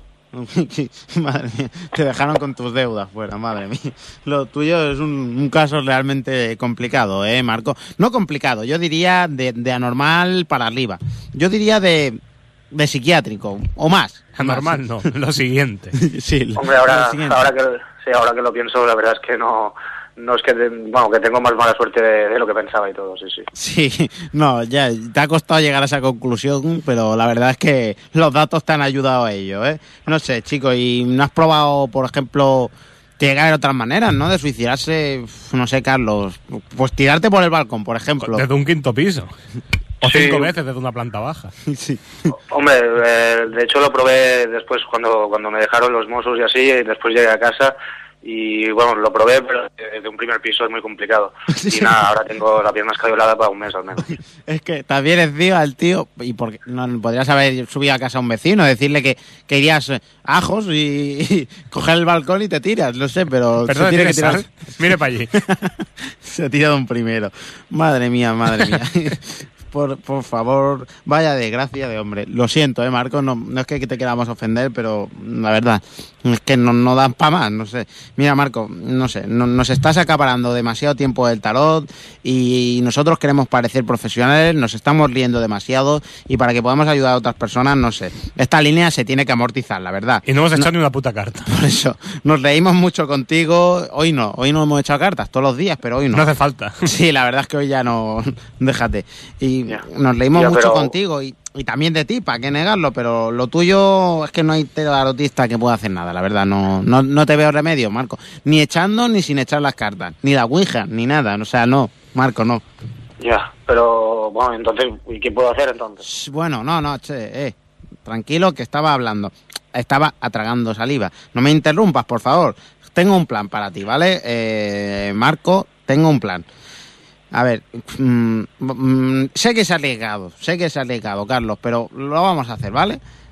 Madre mía, te dejaron con tus deudas fuera, madre mía. Lo tuyo es un, un caso realmente complicado, ¿eh, Marco? No complicado, yo diría de, de anormal para arriba. Yo diría de, de psiquiátrico, o más.
Anormal no, lo siguiente.
Sí,
Hombre, ahora,
lo siguiente.
ahora que sí, ahora que lo pienso, la verdad es que no, no es que, te- bueno, que tengo más mala suerte de, de lo que pensaba y todo, sí, sí.
Sí, no, ya te ha costado llegar a esa conclusión, pero la verdad es que los datos te han ayudado a ello, ¿eh? No sé, chicos, ¿y no has probado, por ejemplo, tiene que haber otras maneras, ¿no? De suicidarse, Uf, no sé, Carlos, pues tirarte por el balcón, por ejemplo.
Desde un quinto piso. O
Sí.
cinco veces desde una planta baja.
Sí.
Hombre, eh, de hecho lo probé después cuando, cuando me dejaron los Mossos y así, y después llegué a casa y bueno, lo probé, pero desde un primer piso es muy complicado.
Sí.
Y nada, ahora tengo la pierna escayolada para un mes al menos.
Es que también encima al tío, y porque no podrías haber subido a casa a un vecino, decirle que, que irías eh, ajos y, y coger el balcón y te tiras, no sé, pero
Perdón,
se tiene que
¿tienes
tirar.
sal? Mire para allí.
Se ha tirado un primero. Madre mía, madre mía. Por, por favor, vaya desgracia de hombre. Lo siento, eh, Marco, no, no es que te queramos ofender, pero la verdad es que no, no dan para más, no sé. Mira, Marco, no sé, no- nos estás acaparando demasiado tiempo del tarot y nosotros queremos parecer profesionales, nos estamos riendo demasiado y para que podamos ayudar a otras personas, no sé. Esta línea se tiene que amortizar, la verdad.
Y no hemos echado ni una puta carta.
Por eso, nos reímos mucho contigo. Hoy no, hoy no hemos echado cartas, todos los días, pero hoy no.
No hace falta.
Sí, la verdad es que hoy ya no... Déjate. Y
Ya.
nos reímos
Ya,
mucho
pero-
contigo y, y también de ti, para qué negarlo, pero lo tuyo es que no hay tarotista que pueda hacer nada, la verdad. No, no, no te veo remedio, Marco. Ni echando ni sin echar las cartas. Ni la ouija, ni nada. O sea, no, Marco, no.
Ya, pero bueno, entonces, ¿y qué puedo hacer entonces?
Shh, Bueno, no, no, che, eh. Tranquilo que estaba hablando. Estaba atragando saliva. No me interrumpas, por favor. Tengo un plan para ti, ¿vale? Eh, Marco, tengo un plan. A ver, mm, mm, sé que es arriesgado, sé que es arriesgado, Carlos, pero lo vamos a hacer, ¿vale?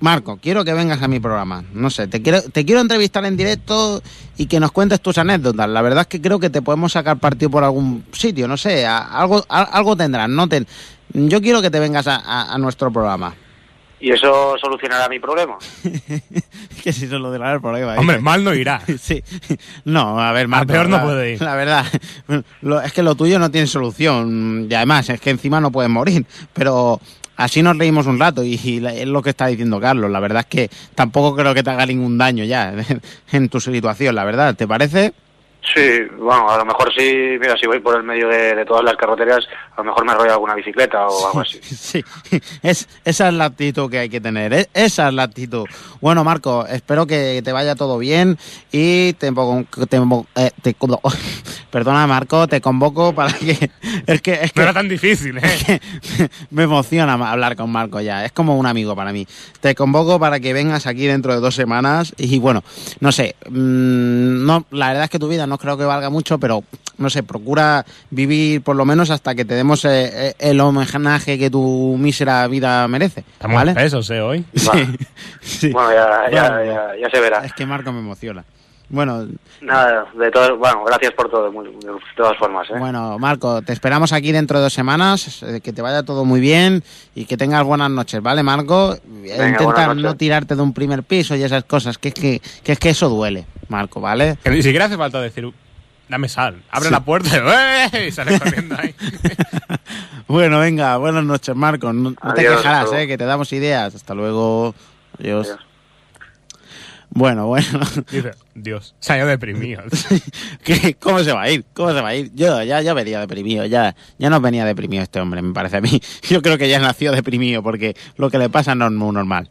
Marco, quiero que vengas a mi programa. No sé, te quiero, te quiero entrevistar en directo y que nos cuentes tus anécdotas. La verdad es que creo que te podemos sacar partido por algún sitio, no sé, a, algo, a, algo tendrás. No te, yo quiero que te vengas a, a, a nuestro programa.
¿Y eso solucionará mi problema?
Que si solucionará el problema.
Hombre, mal no irá.
Sí. No, a ver, Marco,
a peor no
la,
puede ir.
La verdad, lo, es que lo tuyo no tiene solución. Y además, es que encima no puedes morir. Pero así nos reímos un rato y, y es lo que está diciendo Carlos. La verdad es que tampoco creo que te haga ningún daño ya en tu situación, la verdad. ¿Te parece?
Sí, bueno, a lo mejor sí, mira, si voy por el medio de, de todas las carreteras, a lo mejor me arrolla alguna bicicleta o algo así.
Sí, es, esa es la actitud que hay que tener, ¿eh? Esa es la actitud. Bueno, Marco, espero que te vaya todo bien y te, te, eh, te perdona, Marco, te convoco para que... Es que, es que
no era tan difícil, ¿eh?
Es que me emociona hablar con Marco ya, es como un amigo para mí. Te convoco para que vengas aquí dentro de dos semanas y bueno, no sé, mmm, no, la verdad es que tu vida no creo que valga mucho, pero no sé, procura vivir por lo menos hasta que te demos eh, el homenaje que tu mísera vida merece.
Estamos
¿vale?
pesos, ¿eh? Hoy.
Sí, sí.
Bueno, ya, ya,
Bueno,
ya, ya se verá.
Es que Marco me emociona. Bueno,
nada, de todo, bueno, gracias por todo, de todas formas, ¿eh?
Bueno, Marco, te esperamos aquí dentro de dos semanas, eh, que te vaya todo muy bien y que tengas buenas noches, ¿vale, Marco?
Venga,
intenta no tirarte de un primer piso y esas cosas, que es que, que es que eso duele, Marco, ¿vale?
Que ni siquiera hace falta decir, dame sal, abre sí. la puerta y sale corriendo ahí.
Bueno, venga, buenas noches, Marco, no, no
Adiós,
te quejarás, eh, que te damos ideas. Hasta luego. Adiós. Adiós. Bueno, bueno.
Dice, Dios, se ha ido deprimido.
¿Qué? ¿Cómo se va a ir? ¿Cómo se va a ir? Yo ya, ya venía deprimido, ya, ya no venía deprimido este hombre, me parece a mí. Yo creo que ya nació deprimido porque lo que le pasa no es muy normal.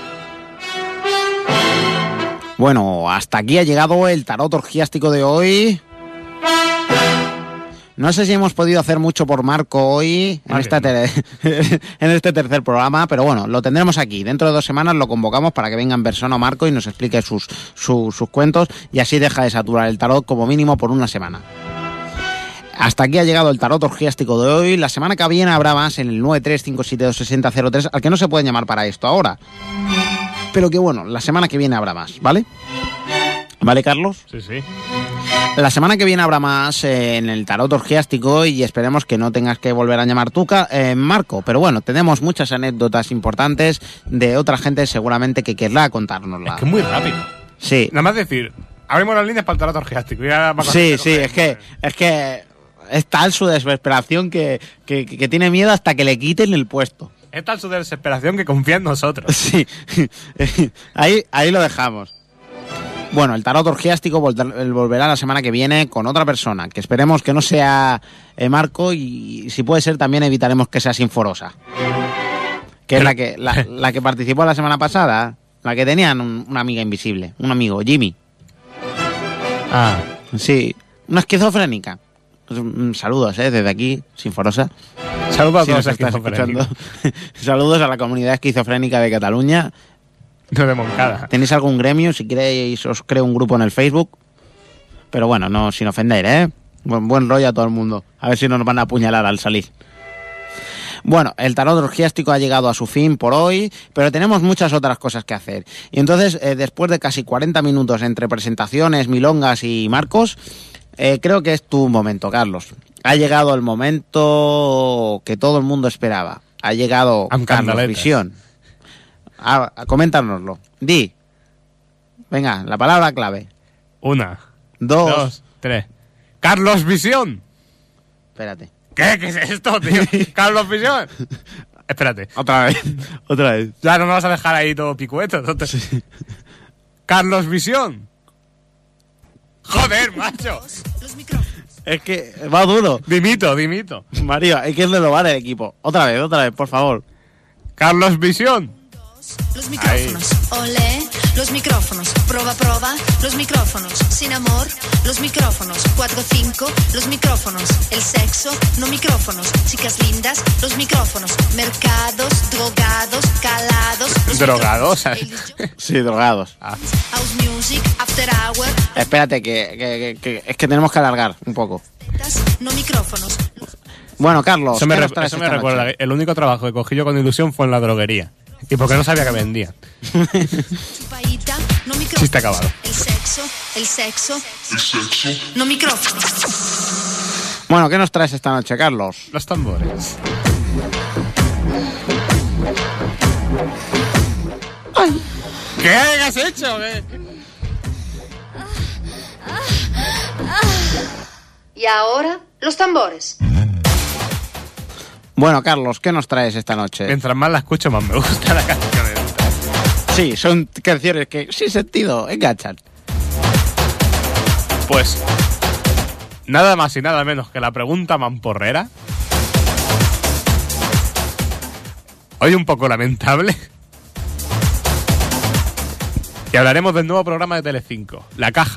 Bueno, hasta aquí ha llegado el tarot orgiástico de hoy. No sé si hemos podido hacer mucho por Marco hoy en, esta ter- en este tercer programa, pero bueno, lo tendremos aquí. Dentro de dos semanas lo convocamos para que venga en persona Marco y nos explique sus, sus, sus cuentos y así deja de saturar el tarot como mínimo por una semana. Hasta aquí ha llegado el tarot orgiástico de hoy. La semana que viene habrá más en el nueve tres cinco siete dos seis cero cero tres, al que no se puede llamar para esto ahora. Pero que bueno, la semana que viene habrá más, ¿vale? ¿Vale, Carlos?
Sí, sí.
La semana que viene habrá más eh, en el tarot orgiástico y esperemos que no tengas que volver a llamar tú, eh, Marco. Pero bueno, tenemos muchas anécdotas importantes de otra gente seguramente que querrá contárnosla.
Es que es muy rápido.
Sí.
Nada más decir, abrimos las líneas para el tarot orgiástico. Ya va
sí, sí, es que, es que es tal su desesperación que, que, que tiene miedo hasta que le quiten el puesto.
Es tal su desesperación que confía en nosotros.
Sí, ahí, ahí lo dejamos. Bueno, el tarot orgiástico volverá la semana que viene con otra persona, que esperemos que no sea eh, Marco y si puede ser también evitaremos que sea Sinforosa, que es la que, la, la que participó la semana pasada, la que tenían un, una amiga invisible, un amigo, Jimmy.
Ah.
Sí, una esquizofrénica. Saludos, eh, desde aquí, Sinforosa.
Saludos a
si
todos
nos estás escuchando. Saludos a la comunidad esquizofrénica de Cataluña.
No de Moncada.
¿Tenéis algún gremio? Si queréis os creo un grupo en el Facebook. Pero bueno, no sin ofender, ¿eh? Buen, buen rollo a todo el mundo. A ver si no nos van a apuñalar al salir. Bueno, el tarot orgiástico ha llegado a su fin por hoy, pero tenemos muchas otras cosas que hacer. Y entonces, eh, después de casi cuarenta minutos entre presentaciones, milongas y Marcos, eh, creo que es tu momento, Carlos. Ha llegado el momento que todo el mundo esperaba. Ha llegado Carlos Visión. Ah, coméntanoslo. Di. Venga, la palabra clave.
Una.
Dos.
Dos. Tres. Carlos Visión.
Espérate.
¿Qué? ¿Qué es esto, tío? Carlos Visión. Espérate.
Otra vez. Otra vez.
Ya no me vas a dejar ahí todo picueto. Entonces... Sí. Carlos Visión. Joder, macho.
Es que va duro.
Dimito, dimito.
Mario, hay que renovar el equipo. Otra vez, otra vez, por favor.
Carlos Visión.
Los micrófonos, olé, los micrófonos, prueba, prueba, los micrófonos, sin amor, los micrófonos, cuatro cinco, los micrófonos, el sexo, no micrófonos, chicas lindas, los micrófonos, mercados, drogados, calados.
¿Drogados?
Sí, drogados.
Ah. House music, after hour.
Espérate, que, que, que, que es que tenemos que alargar un poco.
No micrófonos.
Bueno, Carlos,
eso me, re- eso me recuerda. El único trabajo que cogí yo con ilusión fue en la droguería. Y porque no sabía que vendían.
Chupaíta, no micrófonos.
Chiste acabado.
El sexo, el sexo, el sexo, no micrófonos.
Bueno, ¿qué nos traes esta noche, Carlos?
Los tambores.
Ay.
¿Qué has hecho? ¿Qué?
Y ahora, los tambores.
Bueno, Carlos, ¿qué nos traes esta noche?
Mientras más la escucho, más me gusta la canción.
Sí, son canciones que sin sentido enganchan.
Pues nada más y nada menos que la pregunta mamporrera. Hoy un poco lamentable. Y hablaremos del nuevo programa de Telecinco, La Caja.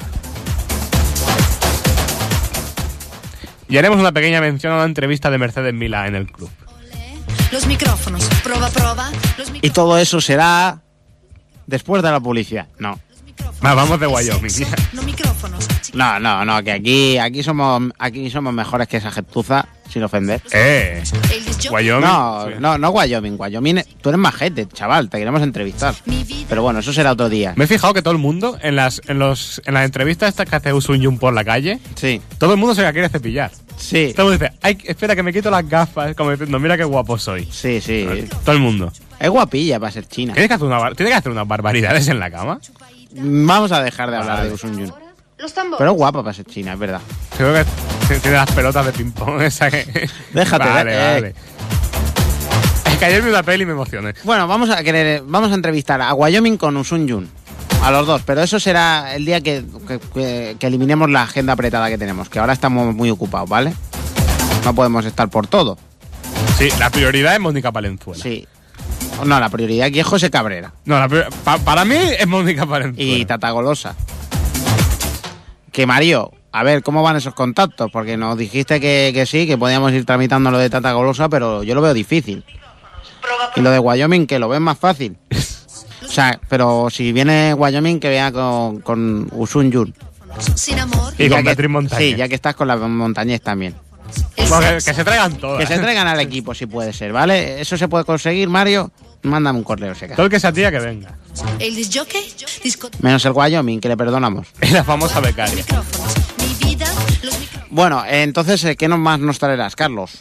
Y haremos una pequeña mención a una entrevista de Mercedes Milá en el club.
Los micrófonos, prueba, prueba. Los micrófonos.
Y todo eso será después de la publicidad. No.
Ah, vamos de Wyoming.
No micrófonos.
No, no, no, que aquí, aquí somos, aquí somos mejores que esa gentuza, sin ofender.
Eh, Wyoming.
No,
Sí.
no, no Wyoming, Wyoming, tú eres majete, chaval, te queremos entrevistar. Pero bueno, eso será otro día.
Me he fijado que todo el mundo, en las, en los, en las entrevistas estas que hace Usun Jun por la calle,
Sí,
todo el mundo se la quiere cepillar.
sí,
Todo el mundo dice, ay, espera que me quito las gafas, como diciendo, mira qué guapo soy.
sí, sí.
Todo el mundo.
Es guapilla para ser china.
¿Tienes que hacer, una, bar- ¿Tienes que hacer unas barbaridades en la cama?
Vamos a dejar de hablar
Vale.
de Usun Jun.
Los tambores.
Pero es guapa para ser china, es verdad.
Creo que t- tiene las pelotas de ping-pong esa que...
Déjate,
Vale,
eh.
vale. Es que ayer vi una peli y me emocioné.
Bueno, vamos a querer, vamos a entrevistar a Wyoming con Usun Jun. A los dos, pero eso será el día que, que, que- que eliminemos la agenda apretada que tenemos, que ahora estamos muy ocupados, ¿vale? No podemos estar por todo.
Sí, la prioridad es Mónica Palenzuela.
Sí. No, la prioridad aquí es José Cabrera
No, la prior- pa- para mí es Mónica Palenzuela.
y Tata Golosa. Que Mario, a ver, ¿cómo van esos contactos? Porque nos dijiste que, que sí, que podíamos ir tramitando lo de Tata Golosa, pero yo lo veo difícil. Y lo de Wyoming, que lo ves más fácil. O sea, pero si viene Wyoming, que vea con, con Usun Jun.
Sin amor.
Y
Ya
con
que-
Beatriz Montañez.
Sí, ya que estás con la Montañés también.
El
Bueno, que,
sexo.
que se traigan todas.
Que se traigan al equipo, si puede ser, ¿vale? Eso se puede conseguir, Mario. Mándame un correo, si acaso.
Todo el que sea tía que venga.
El disjockey. Disco.
Menos el Wyoming, que le perdonamos.
Y la famosa becaria.
Micrófonos. Mi vida. Los micrófonos.
Bueno, eh, entonces, eh, ¿qué nos más nos traerás, Carlos?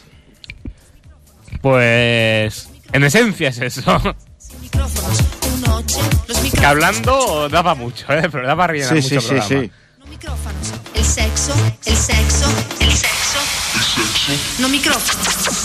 Pues... En esencia es eso.
Micrófonos. Un noche. Los
Que
micrófonos.
hablando daba mucho, ¿eh? Pero daba rellenar
Sí,
mucho
sí, sí,
programa.
sí.
No micrófonos. El sexo. El sexo. El sexo. No micrófonos.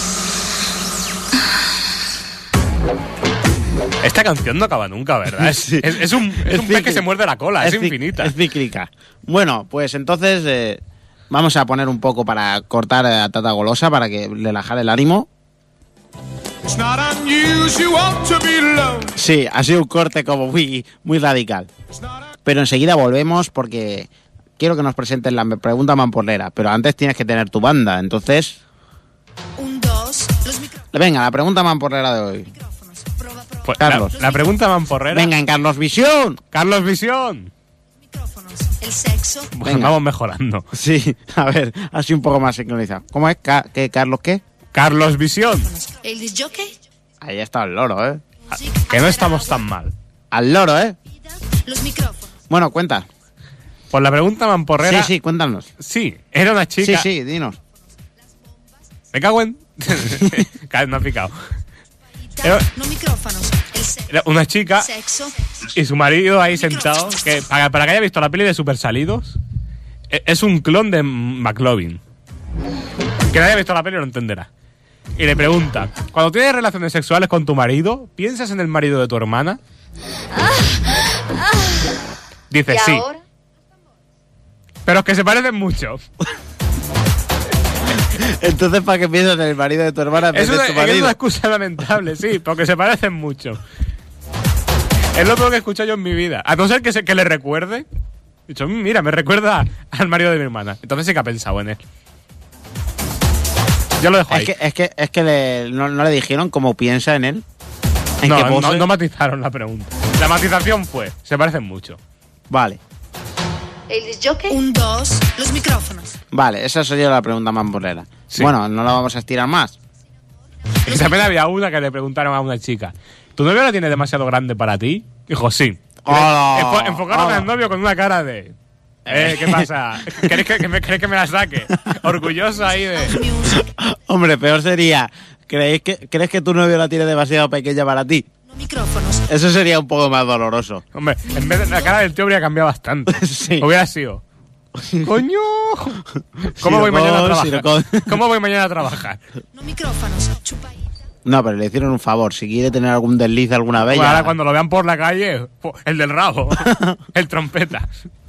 Esta canción no acaba nunca, ¿verdad? Es,
Sí.
es- es un, es un pez que
cíclica.
se muerde la cola, es,
cic-
infinita.
Es cíclica. Bueno, pues entonces eh, vamos a poner un poco para cortar a Tata Golosa para que relajar el ánimo.
It's not unusual to be alone.
Sí, ha sido un corte como muy, muy radical. Pero enseguida volvemos porque quiero que nos presenten la pregunta mamporrera. Pero antes tienes que tener tu banda, entonces...
Un dos. Los micrófonos.
Venga, la pregunta mamporrera de hoy.
Prueba, prueba.
Pues,
Carlos.
La, la pregunta mamporrera.
Venga, en Carlos Visión.
Carlos Visión.
Micrófonos. El sexo.
Bueno,
Venga.
vamos mejorando.
Sí, a ver, así un poco más sincronizado. ¿Cómo es? Ca- ¿Qué, Carlos qué?
Carlos Visión.
El disjockey.
Ahí está el loro, ¿eh?
Que no estamos tan mal.
Al loro, ¿eh?
Los micrófonos.
Bueno, cuenta.
Pues la pregunta mamporrera.
Sí, sí, cuéntanos.
Sí, era una
Sí,
chica.
sí, dinos.
Me cago en. Cada vez me ha picado. Era,
No micrófonos. El sexo.
era una chica
Sexo.
y su marido ahí sentado. Que para, para que haya visto la peli de Super Salidos, e- es un clon de McLovin. Que no haya visto la peli lo entenderá. Y le pregunta: cuando tienes relaciones sexuales con tu marido, ¿piensas en el marido de tu hermana? Dice
¿Y
sí.
ahora?
Pero es que se parecen mucho.
Entonces, ¿para qué piensas en el marido de tu hermana en vez
Es
de
una,
tu
es
marido?
una excusa lamentable, sí, porque se parecen mucho. Es lo peor que he escuchado yo en mi vida. A no ser que, se, que le recuerde. He dicho, "Mm, mira, me recuerda al marido de mi hermana. Entonces sí que ha pensado en él. Yo lo dejo ahí.
Es que, es que, es que le- no, no le dijeron cómo piensa en él. ¿En
no,
qué pose?
no, no matizaron la pregunta. La matización fue, se parecen mucho.
Vale,
El disjockey. Un dos. Los micrófonos.
vale, esa sería la pregunta mamporrera.
Sí.
Bueno, no la vamos a estirar más.
Y también había una que le preguntaron a una chica, ¿Tu novio la tiene demasiado grande para ti? Dijo, sí.
Hola,
Enfo- enfocaron
hola.
al novio con una cara de... Eh, ¿qué pasa? ¿Queréis que, que me, ¿Queréis que me la saque? Orgulloso ahí de...
Hombre, peor sería, ¿creéis que, ¿crees que tu novio la tiene demasiado pequeña para ti?
No micrófonos.
Eso sería un poco más doloroso.
Hombre, en vez de la cara del tío habría cambiado bastante.
Sí.
Hubiera sido... ¡Coño! ¿Cómo voy
Sirocón,
mañana a trabajar?
sirocón.
¿Cómo voy mañana a trabajar?
No micrófonos. Chupa.
No, pero le hicieron un favor. Si quiere tener algún desliz alguna vez,
Bueno,
ya-
ahora cuando lo vean por la calle, po, el del rabo, el trompeta.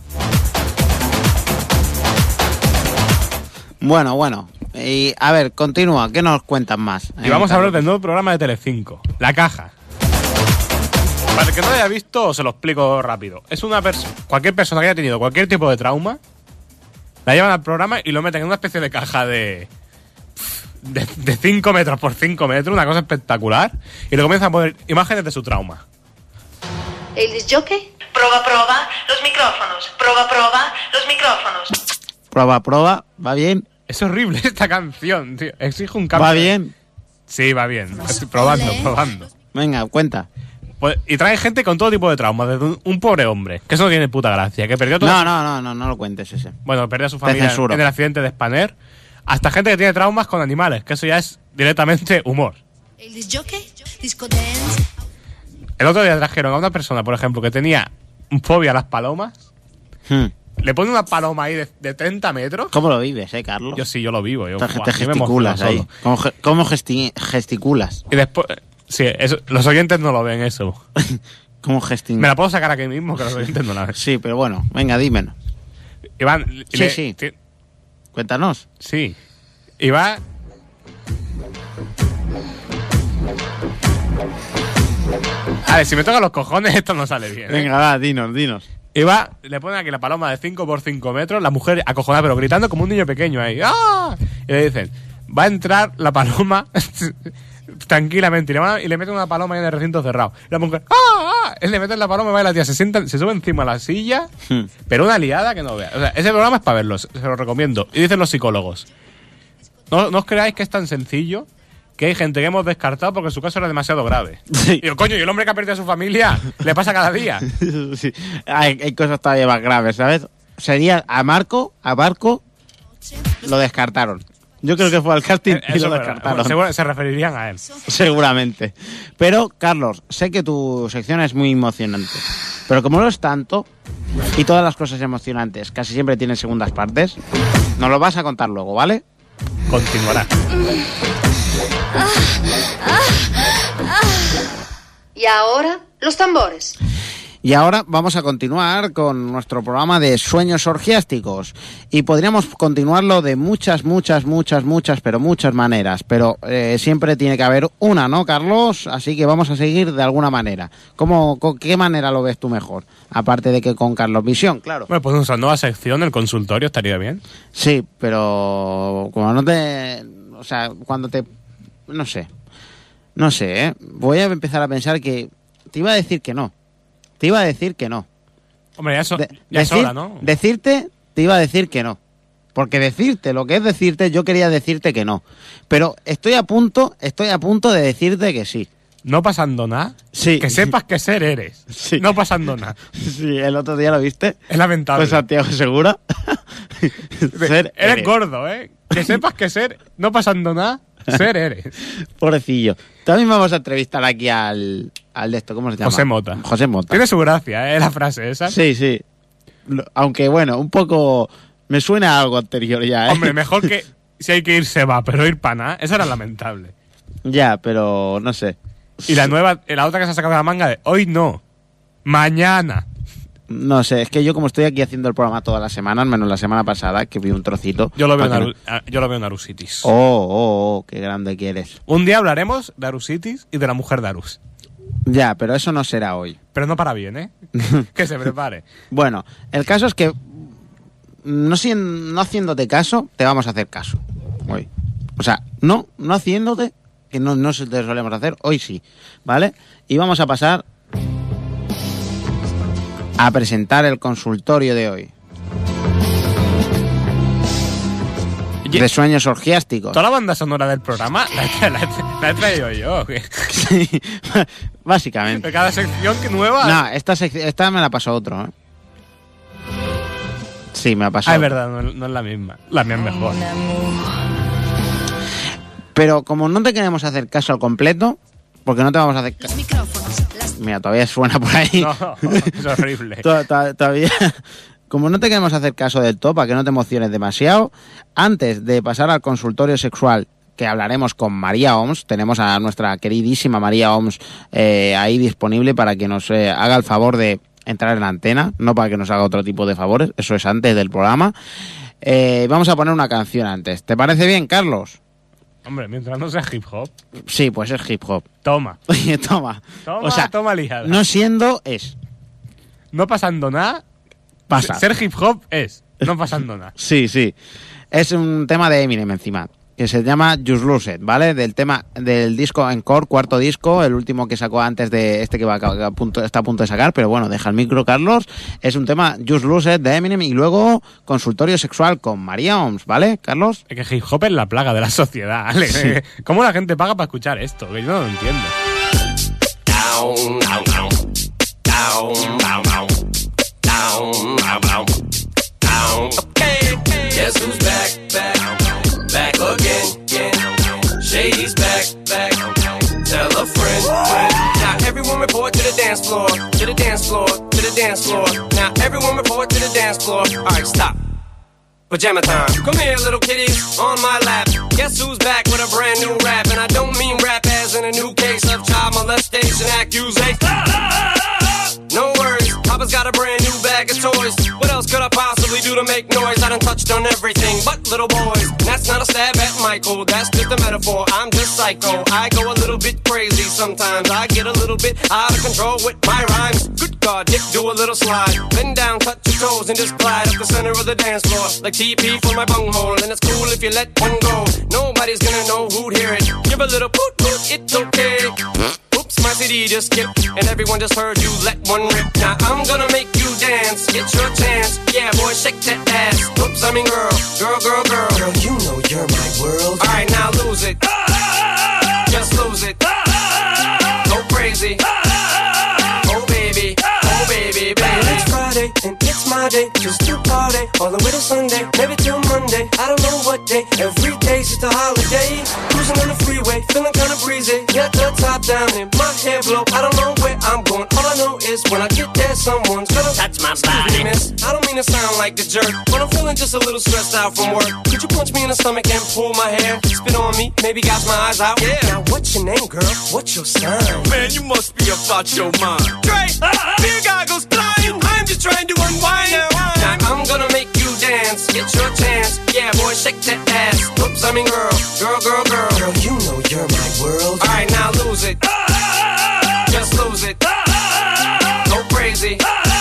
Bueno, bueno. Y a ver, continúa. ¿Qué nos cuentas más?
Y vamos a hablar del nuevo programa de Telecinco, La Caja. Para el que no lo haya visto, os se lo explico rápido. Es una persona, cualquier persona que haya tenido cualquier tipo de trauma, la llevan al programa y lo meten en una especie de caja de de cinco metros por cinco metros, una cosa espectacular, y le comienzan a poner imágenes de su trauma.
¿El disjockey? Proba, proba, los micrófonos. Proba, proba, los micrófonos.
Prueba, prueba. ¿Va bien?
Es horrible esta canción, tío. Exige un cambio.
¿Va
de-
bien?
Sí, va bien. Estoy probando,
Ole.
probando.
Venga, cuenta.
Pues, y trae gente con todo tipo de traumas, desde un, un pobre hombre, que eso no tiene puta gracia, que perdió todo.
No, no, no, no, no lo cuentes ese.
Bueno, perdió a su familia
censuro.
en el accidente de Spanair, hasta gente que tiene traumas con animales, que eso ya es directamente humor.
¿El disjockey? Disco dance.
El otro día trajeron a una persona, por ejemplo, que tenía fobia a las palomas,
Hmm.
le pone una paloma ahí de, de treinta metros.
¿Cómo lo vives, eh, Carlos?
Yo sí, yo lo vivo. Yo,
Te,
buah,
te
yo me emociono
gesticulas ahí.
solo.
¿Cómo, ge- cómo gesti- gesticulas?
Y después, sí, eso, los oyentes no lo ven eso.
¿Cómo gestin...
Me la puedo sacar aquí mismo, que los oyentes no la ven.
Sí, pero bueno, venga, dímelo.
Iván, y
Sí,
le-
sí.
ti-
Cuéntanos.
Sí. Y va. A ver, si me tocan los cojones, esto no sale bien. ¿eh?
Venga, va, dinos, dinos.
Y va, le pone aquí la paloma de cinco por cinco metros, la mujer acojonada, pero gritando como un niño pequeño ahí. ¡Ah! Y le dicen, va a entrar la paloma tranquilamente. Y le, van a- y le meten una paloma ahí en el recinto cerrado. Y la mujer, ¡ah! ¡Ah! Él le meten la paloma y va y la tía se sienta, se sube encima de la silla,
Hmm.
pero una liada que no vea. O sea, ese programa es para verlo, se lo recomiendo. Y dicen los psicólogos, no, no os creáis que es tan sencillo, que hay gente que hemos descartado porque su caso era demasiado grave.
Sí.
Y digo, coño, y el hombre que ha perdido a su familia le pasa cada día.
Sí. Hay, hay cosas todavía más graves, ¿sabes? Sería a Marco, a Barco, lo descartaron. Yo creo que fue al casting y
Eso
lo
es verdad.
descartaron.
Seguro- se referirían a él.
Seguramente. Pero, Carlos, sé que tu sección es muy emocionante. Pero como no es tanto, y todas las cosas emocionantes casi siempre tienen segundas partes, nos lo vas a contar luego, ¿vale?
Continuará.
Y ahora, los tambores.
Y ahora vamos a continuar con nuestro programa de sueños orgiásticos. Y podríamos continuarlo de muchas, muchas, muchas, muchas, pero muchas maneras. Pero eh, siempre tiene que haber una, ¿no, Carlos? Así que vamos a seguir de alguna manera. ¿Cómo, con qué manera lo ves tú mejor? Aparte de que con Carlos Visión, claro.
Bueno, pues nuestra nueva sección, el consultorio, estaría bien.
Sí, pero como no te... O sea, cuando te... No sé. No sé, ¿eh? Voy a empezar a pensar que... Te iba a decir que no. Te iba a decir que no.
Hombre, ya, eso,
De-
ya es
decir-
hora, ¿no?
Decirte, te iba a decir que no. Porque decirte, lo que es decirte, yo quería decirte que no. Pero estoy a punto, estoy a punto de decirte que sí.
No pasando nada.
Sí.
Que sepas que ser eres.
Sí.
No pasando nada.
Sí, el otro día lo viste.
Es lamentable.
Pues Santiago Segura. Ser
eres
eres.
gordo, ¿eh? Que sepas que ser, no pasando nada, ser eres.
Pobrecillo. También vamos a entrevistar aquí al, al de esto, ¿cómo se llama?
José Mota.
José Mota.
Tiene su gracia, ¿eh? La frase esa.
Sí, sí. Lo- Aunque bueno, un poco... Me suena a algo anterior ya, ¿eh?
Hombre, mejor que si hay que ir se va, pero ir para nada, eso era lamentable.
Ya, pero no sé.
Y la nueva, la otra que se ha sacado de la manga de hoy no, mañana.
No sé, es que yo como estoy aquí haciendo el programa todas las semanas, menos la semana pasada, que vi un trocito.
Yo lo veo en
para que
Aru- ah, yo lo veo en Arusitis.
no- Oh, oh, oh, qué grande que eres.
Un día hablaremos de Arusitis y de la mujer de Arus.
Ya, pero eso no será hoy.
Pero no para bien, ¿eh? Que se prepare.
Bueno, el caso es que no, sien- no haciéndote caso, te vamos a hacer caso hoy. O sea, no, no haciéndote, que no, no se te solemos hacer, hoy sí, ¿vale? Y vamos a pasar a presentar el consultorio de hoy.
Oye,
de sueños orgiásticos.
Toda la banda sonora del programa la, he- la he- la he traído yo. que-
Sí, básicamente.
De cada sección que nueva.
No, esta, sec- esta me la pasó otro, ¿eh? Sí, me ha pasado.
Ah, es verdad, no, no es la misma. La mía es mejor.
Pero como no te queremos hacer caso al completo, porque no te vamos a hacer
Los
caso.
micrófonos, las
Mira, todavía suena por ahí.
No, es horrible.
To- to- Todavía. Como no te queremos hacer caso del todo, para que no te emociones demasiado, antes de pasar al consultorio sexual, que hablaremos con María Oms, tenemos a nuestra queridísima María Oms eh, ahí disponible para que nos eh, haga el favor de entrar en la antena, no para que nos haga otro tipo de favores, eso es antes del programa. Eh, vamos a poner una canción antes. ¿Te parece bien, Carlos?
Hombre, mientras no sea hip hop.
Sí, pues es hip hop.
Toma.
Oye, toma.
Toma,
o sea,
toma lijada.
no siendo, es.
No pasando nada.
Pasa.
Ser hip hop es. No pasando nada.
Sí, sí. Es un tema de Eminem encima, que se llama Just Lose It, ¿vale? Del tema del disco Encore, cuarto disco, el último que sacó antes de este que va a, a punto, está a punto de sacar, pero bueno, deja el micro, Carlos. Es un tema Just Lose It de Eminem y luego consultorio sexual con María Oms, ¿vale, Carlos?
Es que hip hop es la plaga de la sociedad, Alex.
Sí.
¿Cómo la gente paga para escuchar esto? Que yo no lo entiendo.
Down, down, down. Down, down, down. Down, down, down. Down. Okay, guess who's back, back, back again, again. Shady's back, back. Tell a friend, friend. Now everyone report to the dance floor, to the dance floor, to the dance floor. Now everyone report to the dance floor. All right, stop. Pajama time. Come here, little kitties, on my lap. Guess who's back with a brand new rap? And I don't mean rap as in a new case of child molestation accusation. No worries, Papa's got a brand new bag of toys. What else could I possibly do to make noise? I done touched on everything but little boys. And that's not a stab at Michael, that's just a metaphor. I'm just psycho, I go a little bit crazy sometimes. I get a little bit out of control with my rhymes. Good God, Dick, do a little slide. Bend down, touch your toes, and just glide up the center of the dance floor. Like T P for my bunghole, and it's cool if you let one go. Nobody's gonna know who'd hear it. Give a little poot poot, it's okay. Oops, my C D just skipped, and everyone just heard you let one rip. Now I'm gonna make you dance, it's your chance. Yeah, boy, shake that ass. Oops, I mean girl, girl, girl, girl. Girl, you know you're my world. Alright, now lose it. Just lose it. Go crazy. Oh baby, oh baby, baby. It's Friday, and it's my day. Just to party, all the way to Sunday. Maybe till Monday, I don't know what day. Every day's just a holiday. Cruising on the freeway, feeling kinda breezy. Got the top down and my hair blow. I don't know where I'm going. All I know is when I get there, someone's gonna touch my body. Miss, I don't mean to sound like the jerk, but I'm feeling just a little stressed out from work. Could you punch me in the stomach and pull my hair? Spit on me, maybe gouge my eyes out. Yeah. Now what's your name, girl? What's your sign?
Man, you must be about your mind.
Dre, beer goggles flying. I'm just trying to unwind now. Now I'm gonna make you dance. It's your chance. Yeah, boy, shake that ass. Oops, I mean girl, girl, girl, girl. Girl, you know you're my world. All right, now lose it. Just lose it. Go crazy.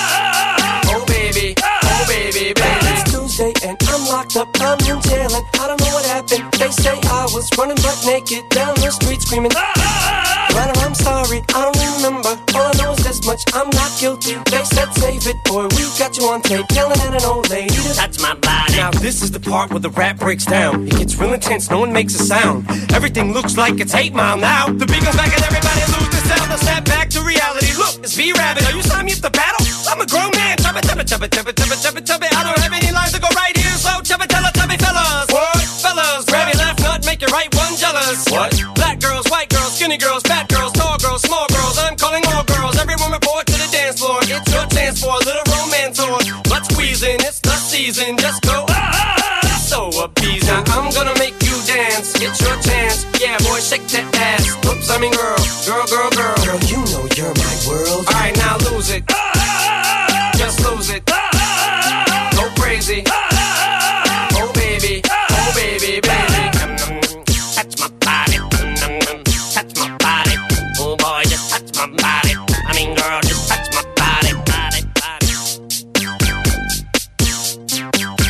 Oh baby, oh baby, baby. It's Tuesday and I'm locked up. I'm in jail and I don't know what happened. They say I was running butt naked down the street screaming. Well, I'm sorry, I don't remember. All I know is this much, I'm not guilty. They said save it, boy, we got you on tape. Yelling at an old lady to touch my body. Now this is the part where the rap breaks down. It gets real intense, no one makes a sound. Everything looks like it's eight Mile now. The beat goes back and everybody loses sound. Now snap back to reality. Look, it's V-Rabbit. Are you signing me up to battle? I'm a grown man. Chubba, chubba, chubba, chubba, chubba, chubba, chubba. I don't have any lines to go right here, so chubba, tella, chubby fellas. What? Fellas, grab your left nut, make your right one jealous. What? Black girls, white girls, skinny girls, fat girls, tall girls, small girls. I'm calling all girls. Everyone report to the dance floor. It's your chance for a little romance or butt squeezing. It's the season. Just go. So appeasing. Now I'm gonna make you dance. It's your chance. Yeah, boy, shake that ass. Oops, I mean girl, girl, girl, girl. Girl, you know you're my world. All right, now lose it. Just lose it. Go crazy. Oh baby, oh baby, baby. Touch my body. Touch my body. Oh boy, just touch my body. I mean girl, just touch my body, body, body.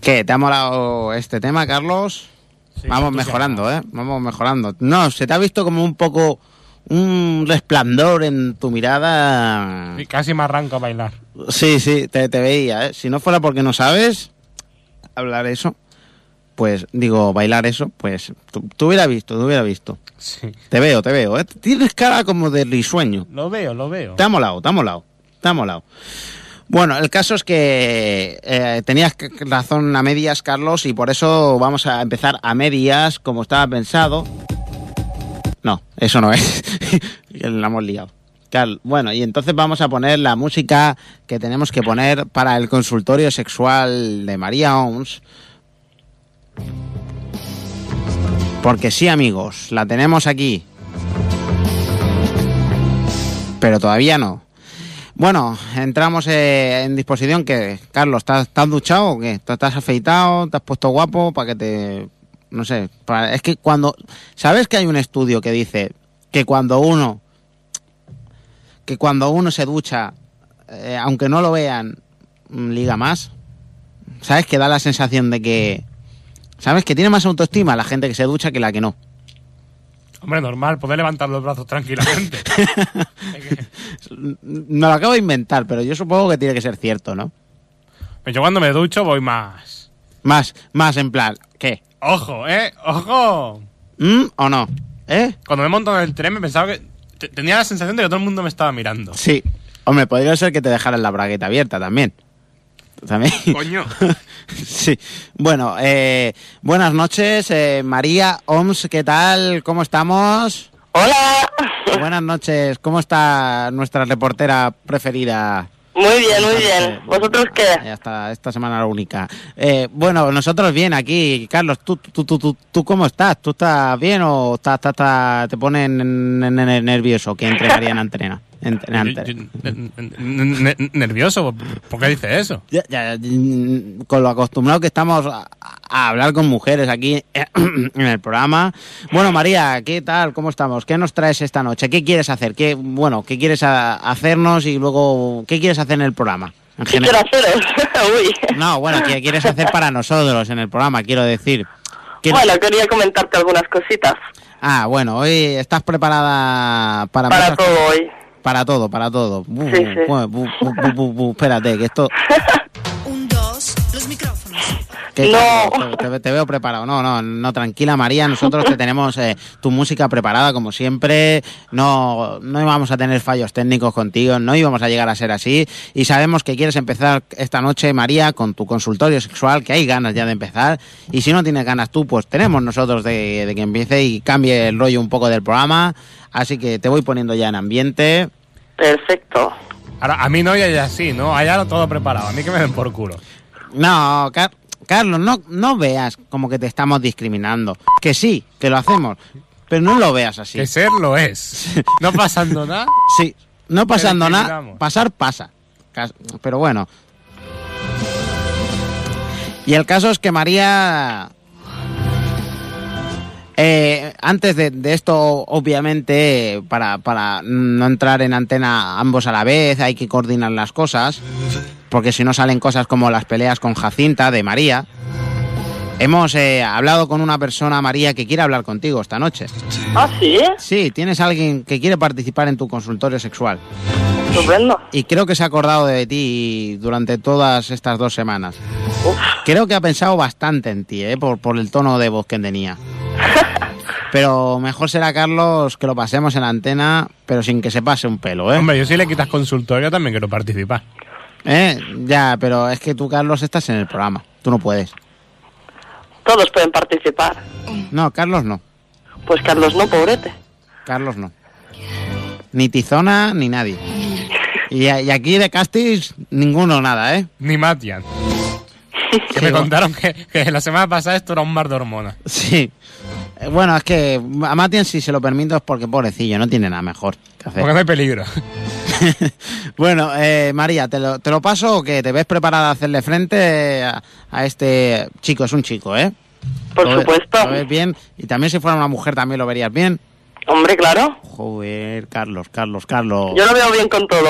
¿Qué? ¿Te ha molado este tema, Carlos?
Sí,
Vamos mejorando, ¿eh? Vamos mejorando. No, se te ha visto como un poco un resplandor en tu mirada.
Y casi me arranco a bailar.
Sí, sí, te, te veía, ¿eh? Si no fuera porque no sabes hablar eso, pues, digo, bailar eso, pues, te hubiera visto, te hubiera visto.
Sí.
Te veo, te veo, ¿eh? Tienes cara como de risueño.
Lo veo, lo veo.
Te ha molado, te ha molado, te ha molado. Bueno, el caso es que eh, tenías razón a medias, Carlos, y por eso vamos a empezar a medias, como estaba pensado. No, eso no es. La hemos liado. Carl, bueno, y entonces vamos a poner la música que tenemos que poner para el consultorio sexual de María Oms. Porque sí, amigos, la tenemos aquí. Pero todavía no. Bueno, entramos eh, en disposición. Que Carlos, ¿estás, ¿estás duchado o qué? ¿Estás afeitado? ¿Te has puesto guapo para que te...? No sé, para, es que cuando... ¿Sabes que hay un estudio que dice que cuando uno... Que cuando uno se ducha, eh, aunque no lo vean, liga más? ¿Sabes? Que da la sensación de que... ¿Sabes? Que tiene más autoestima la gente que se ducha que la que no.
Hombre, normal, poder levantar los brazos tranquilamente.
No lo acabo de inventar, pero yo supongo que tiene que ser cierto, ¿no?
Pues yo cuando me ducho voy más...
Más, más en plan, ¿qué?
¡Ojo, eh! ¡Ojo!
¿Mm? ¿O no? ¿Eh?
Cuando me monto en el tren me pensaba que... T- tenía la sensación de que todo el mundo me estaba mirando.
Sí. Hombre, podría ser que te dejaran la bragueta abierta también. ¿También?
Coño.
Sí. Bueno, eh, buenas noches, eh, María Oms, ¿qué tal? ¿Cómo estamos?
Hola.
Buenas noches, ¿cómo está nuestra reportera preferida?
Muy bien, muy bien. ¿Vosotros qué?
Ya está, esta semana la única. Eh, bueno, nosotros bien aquí. Carlos, ¿tú, tú, tú, tú, tú cómo estás? ¿Tú estás bien o estás, estás, estás, te ponen nervioso que entre María en antena? En, en antena.
¿Nervioso? ¿Por qué dices eso?
Ya, ya, con lo acostumbrado que estamos a, a hablar con mujeres aquí en el programa. Bueno, María, ¿qué tal? ¿Cómo estamos? ¿Qué nos traes esta noche? ¿Qué quieres hacer? ¿Qué, bueno, ¿qué quieres a, hacernos y luego qué quieres hacer en el programa? En
¿Qué quiero haceros? Uy.
No, bueno, ¿qué quieres hacer para nosotros en el programa? Quiero decir.
¿Quieres... Bueno, quería comentarte algunas cositas.
Ah, bueno, hoy estás preparada para...
Para todo cosas? Hoy.
Para todo, para todo. Bu,
sí, sí.
Bu, bu, bu, bu, bu, espérate, que esto...
Un, dos, los micrófonos.
¿Qué,
no.
Te, te veo preparado. No, no, no, tranquila, María. Nosotros te tenemos eh, tu música preparada, como siempre. No, no íbamos a tener fallos técnicos contigo, no íbamos a llegar a ser así. Y sabemos que quieres empezar esta noche, María, con tu consultorio sexual, que hay ganas ya de empezar. Y si no tienes ganas tú, pues tenemos nosotros de, de que empiece y cambie el rollo un poco del programa. Así que te voy poniendo ya en ambiente.
Perfecto.
Ahora, a mí no y a ella sí, ¿no? Allá lo todo preparado. A mí que me den por culo.
No, Car Carlos, no, no veas como que te estamos discriminando. Que sí, que lo hacemos, pero no lo veas así.
Que ser lo es. No pasando nada.
Sí, no pasando nada. Pasar pasa. Pero bueno. Y el caso es que María... Eh, antes de, de esto, obviamente, para, para no entrar en antena ambos a la vez, hay que coordinar las cosas, porque si no salen cosas como las peleas con Jacinta de María. Hemos eh, hablado con una persona, María, que quiere hablar contigo esta noche.
¿Ah, sí?
Sí, tienes a alguien que quiere participar en tu consultorio sexual.
Estupendo.
Y creo que se ha acordado de ti durante todas estas dos semanas. Uf. Creo que ha pensado bastante en ti, ¿eh? por, por el tono de voz que tenía. Pero mejor será, Carlos, que lo pasemos en la antena, pero sin que se pase un pelo, ¿eh?
Hombre, yo si le quitas consultorio también quiero participar.
¿Eh? Ya, pero es que tú, Carlos, estás en el programa. Tú no puedes.
Todos pueden participar.
No, Carlos no.
Pues Carlos no, pobrete.
Carlos no. Ni Tizona, ni nadie. Y, y aquí de Castis, ninguno nada, ¿eh?
Ni Matian. Que sí, me contaron que, que la semana pasada esto era un mar de hormonas.
Sí. Bueno, es que a Matian si se lo permito es porque pobrecillo, no tiene nada mejor que hacer.
Porque no hay peligro.
Bueno, eh, María, ¿te lo, ¿te lo paso o qué? ¿Te ves preparada a hacerle frente a, a este chico? Es un chico, ¿eh?
Por
¿Lo
supuesto.
Ves, ¿Lo ves bien? Y también si fuera una mujer también lo verías bien.
Hombre, claro.
Joder, Carlos, Carlos, Carlos.
Yo lo veo bien con todo.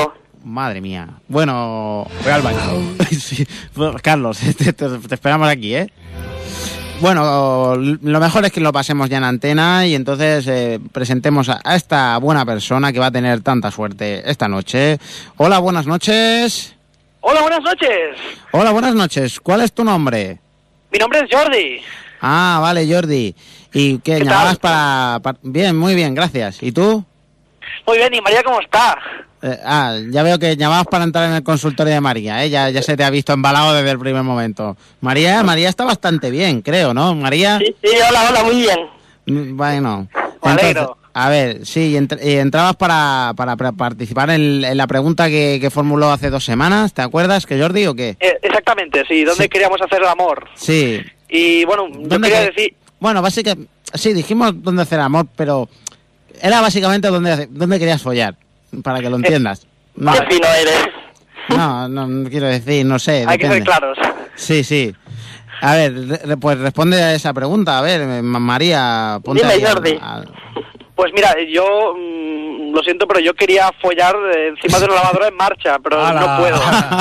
Madre mía. Bueno...
Voy al baño.
Sí. Carlos, te, te, te esperamos aquí, ¿eh? Bueno, lo mejor es que lo pasemos ya en antena y entonces eh, presentemos a, a esta buena persona que va a tener tanta suerte esta noche. Hola, buenas noches.
Hola, buenas noches.
Hola, buenas noches. ¿Cuál es tu nombre?
Mi nombre es Jordi.
Ah, vale, Jordi. ¿Y qué,
¿Qué
llamabas
tal?
para, para...? Bien, muy bien, gracias. ¿Y tú?
Muy bien, ¿y María cómo está?
Eh, ah, ya veo que llamabas para entrar en el consultorio de María, ¿eh? Ya, ya se te ha visto embalado desde el primer momento. María, María está bastante bien, creo, ¿no? María...
Sí, sí, hola, hola, muy bien.
Mm, Bueno...
Me alegro.
A ver, sí, y, entr- y entrabas para, para, para participar en, en la pregunta que, que formuló hace dos semanas, ¿te acuerdas, que Jordi, o qué?
Eh, exactamente, sí, ¿dónde
Sí.
queríamos hacer el amor?
Sí.
Y bueno, yo
¿Dónde
quería
que-
decir...
Bueno, básicamente, sí, dijimos dónde hacer amor, pero era básicamente dónde, hace- dónde querías follar, para que lo entiendas. No,
Qué fino eres.
no, no, no quiero decir, no sé,
Hay que ser
depende.
claros.
Sí, sí. A ver, re- pues responde a esa pregunta, a ver, eh, Ma- María, ponte
Dime,
ahí al-
Jordi.
al-
Pues mira, yo mm, lo siento, pero yo quería follar eh, encima de una lavadora en marcha, pero
¡Hala!
no puedo.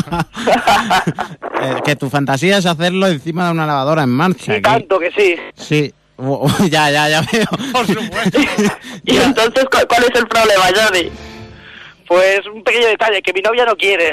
Eh, que tu fantasía es hacerlo encima de una lavadora en marcha.
Y
que-
tanto que sí.
Sí, Uh, uh, ya, ya, ya veo.
Por supuesto.
Y entonces, ¿cuál, cuál es el problema, Jordi?
Pues un pequeño detalle, que mi novia no quiere.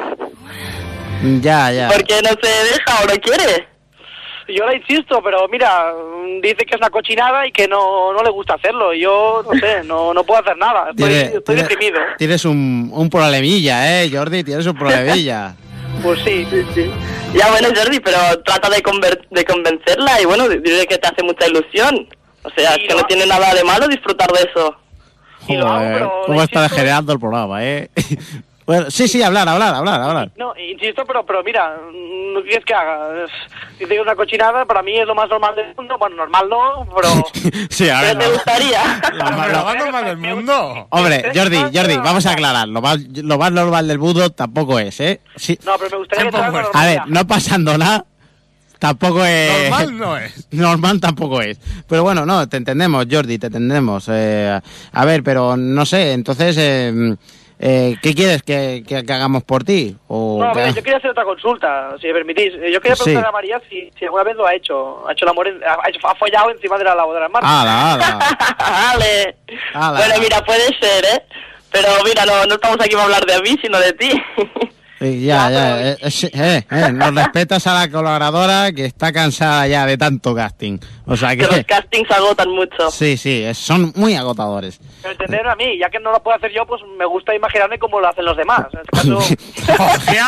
Ya, ya.
¿Por qué no se deja o no quiere?
Yo le insisto, pero mira, mm, dice que es una cochinada y que no, no le gusta hacerlo. Yo, no sé, no, no puedo hacer nada. Estoy,
Tiene-
estoy
tiene-
deprimido.
Tienes un, un problemilla, ¿eh, Jordi? Tienes un problemilla.
Pues sí.
Sí, sí. Ya, bueno, Jordi, pero trata de, conver- de convencerla y bueno, dile que te hace mucha ilusión. O sea,
Sí,
que
no.
no tiene nada de malo disfrutar de eso.
Y lo hago,
Joder,
pero
¿cómo
le
está
insisto-
degenerando el programa, eh? Bueno, sí, sí, hablar, hablar, hablar, hablar.
No, insisto, pero pero mira, mm, ¿qué quieres que haga? Es- Dice que es una cochinada, para mí es lo más normal del mundo. Bueno, normal no, pero...
Sí, a ver.
¿Qué te
no.
gustaría?
Pero lo más normal del mundo.
Hombre, Jordi, Jordi, vamos a aclarar. Lo más, lo más normal del mundo tampoco es, ¿eh? Sí.
No, pero me gustaría que
Tampoco
fuera
es.
con
A ver,
normalidad.
no pasando nada, tampoco es...
Normal no es.
Normal tampoco es. Pero bueno, no, te entendemos, Jordi, te entendemos. Eh, a ver, pero no sé, entonces, eh, eh, ¿qué quieres que, que- que hagamos por ti? O
No,
que-
mira, yo quería hacer otra consulta, si me permitís. Eh, Yo quería
Sí.
preguntar a María si, si alguna vez lo ha hecho. Ha hecho el amor, en- ha, hecho- ha follado encima de la lavadora en marcha.
¡Hala, hala!
Vale.
Ala.
Bueno, mira, puede ser, ¿eh? Pero mira, no, no estamos aquí para hablar de mí, sino de ti.
Sí, ya,
Ya,
ya,
pero-
eh, eh, sí, eh, eh, nos respetas a la colaboradora que está cansada ya de tanto casting. O sea
Que los
que...
castings agotan mucho.
Sí, sí, es- son muy agotadores.
Pero entender a mí, ya que no lo puedo hacer yo, pues me gusta imaginarme cómo lo hacen los demás. En este caso,
¡Hostia!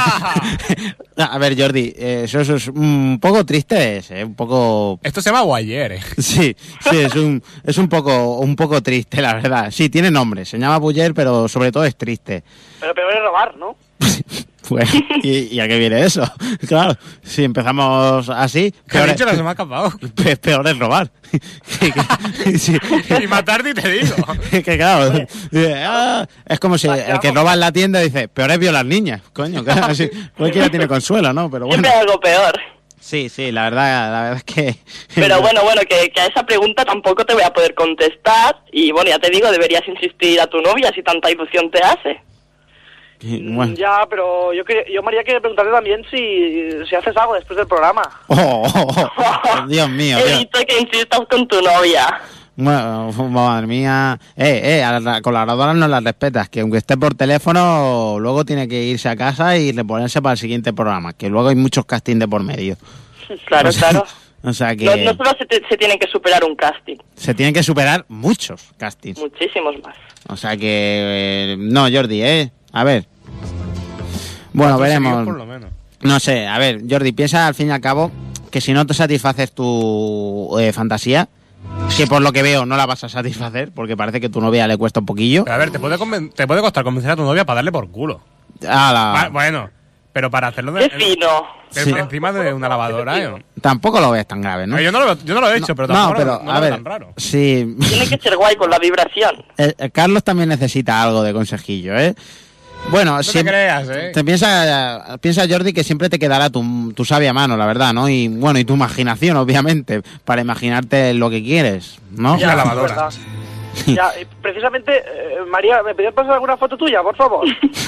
A ver, Jordi, eh, eso, eso es un poco triste, es, eh, un poco...
Esto se llama Guayer, eh.
Sí, sí, es un, es un poco, un poco triste, la verdad. Sí, tiene nombre, se llama Buller, pero sobre todo es triste.
pero peor es robar, ¿no?
Pues, ¿y, y a qué viene eso? Claro, si empezamos así,
Que
peor,
dicho,
es,
se me ha escapado.
pe- peor es robar. Que- que- sí,
Y matar ni te digo.
que claro, eh, ah, es como si el que roba en la tienda dice, peor es violar niñas. Coño, claro, así, cualquiera tiene consuelo, ¿no? Pero bueno.
Siempre hay algo peor.
Sí, sí, la verdad, la verdad es que...
Pero bueno, bueno, que, que a esa pregunta tampoco te voy a poder contestar. Y bueno, ya te digo, deberías insistir a tu novia si tanta ilusión te hace.
Bueno.
Ya, pero yo, quería- yo María, quería preguntarte también si, si haces algo después del programa.
Oh, oh, oh, Dios mío,
He
Dios.
dicho que insistas con tu novia.
Bueno, madre mía. Eh, eh, a la colaboradora no la respetas, que aunque esté por teléfono, luego tiene que irse a casa y reponerse para el siguiente programa, que luego hay muchos castings de por medio.
Claro,
O sea,
claro.
O sea que
No, no solo se, te- se tienen que superar un casting,
se tienen que superar muchos castings.
muchísimos más.
O sea que... eh, no, Jordi, ¿eh? A ver. Bueno,
Cuatro seguidos
veremos.
por lo menos.
No sé, a ver, Jordi, piensa al fin y al cabo que si no te satisfaces tu eh, fantasía, que por lo que veo no la vas a satisfacer, porque parece que tu novia le cuesta un poquillo.
Pero a ver, te puede, conven- te puede costar convencer a tu novia para darle por culo.
Ala.
Ah, bueno, pero para hacerlo de,
¡Qué fino!
de-
Sí.
encima de una lavadora. ¿eh?
Tampoco lo ves tan grave, ¿no?
Yo, no lo, yo no lo he hecho, pero
No,
tampoco
pero,
no, no
a
lo veo
ver,
tan raro.
sí.
Tiene que ser guay con la vibración.
El- el Carlos también necesita algo de consejillo, ¿eh? Bueno,
No
si
te creas, ¿eh?
te piensa, piensa, Jordi, que siempre te quedará tu, tu sabia mano, la verdad, ¿no? Y bueno, y tu imaginación, obviamente, para imaginarte lo que quieres, ¿no?
Y la lavadora.
¿verdad? Ya, y precisamente, eh, María, ¿me podías pasar alguna foto tuya, por favor?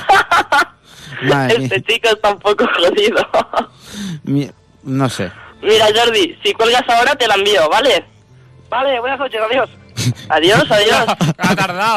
Madre mía.
Este chico está un poco jodido.
Mi- No sé.
Mira, Jordi, si cuelgas ahora te la envío, ¿vale?
Vale, buenas noches, adiós.
Adiós, adiós.
Ha tardado.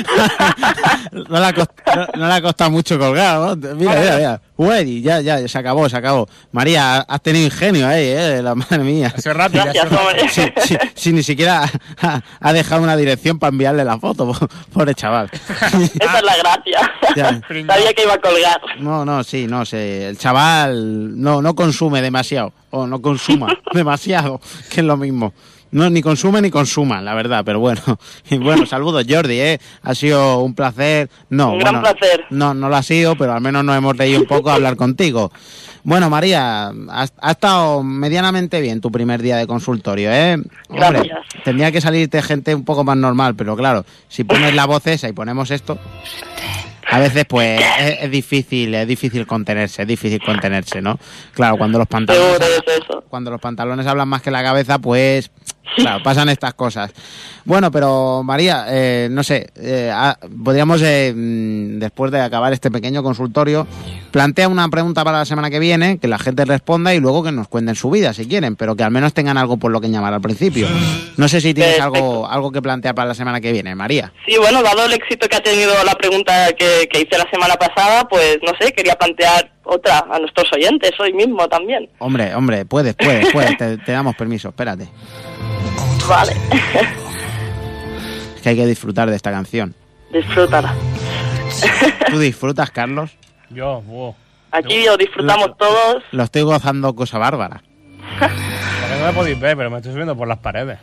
No le ha costado, no, no le ha costado mucho colgar, ¿no? Mira, mira, mira. Uy, ya, ya, se acabó, se acabó. María, has tenido ingenio ahí, ¿eh? La madre mía.
Eso es rápido.
Gracias,
eso es rápido.
hombre.
Sí, sí, sí, ni siquiera ha, ha dejado una dirección para enviarle la foto, po- pobre chaval.
Esa es la gracia.
Ya.
Sabía que iba a colgar.
No, no, sí, no sé. El chaval no, no consume demasiado, o no consuma demasiado, que es lo mismo. No, ni consume ni consuma, la verdad, pero bueno. Y bueno, saludos, Jordi, ¿eh? Ha sido un placer. No,
Un gran
bueno,
placer.
No, no lo ha sido, pero al menos nos hemos reído un poco a hablar contigo. Bueno, María, ha, ha estado medianamente bien tu primer día de consultorio, ¿eh? Hombre,
Gracias.
tendría que salirte gente un poco más normal, pero claro, si pones la voz esa y ponemos esto, a veces pues es, es difícil, es difícil contenerse, es difícil contenerse, ¿no? Claro, cuando los pantalones
Seguro
hablan,
es eso.
cuando los pantalones hablan más que la cabeza, pues claro, pasan estas cosas. Bueno, pero María, eh, no sé, eh, ah, podríamos eh, mm, después de acabar este pequeño consultorio, plantea una pregunta para la semana que viene, que la gente responda y luego que nos cuenten su vida si quieren, pero que al menos tengan algo por lo que llamar al principio. No sé si tienes
Perfecto.
algo algo que plantear para la semana que viene, María.
Sí, bueno, dado el éxito que ha tenido la pregunta que, que hice la semana pasada, pues no sé, quería plantear otra a nuestros oyentes hoy mismo también.
Hombre, hombre, puedes, puedes, puedes, te, te damos permiso, espérate.
Vale.
Es que hay que disfrutar de esta canción.
Disfrútala.
¿Tú disfrutas, Carlos?
Yo, wow.
Aquí lo disfrutamos todos.
Lo estoy gozando cosa bárbara.
Porque no me podéis ver, pero me estoy subiendo por las paredes.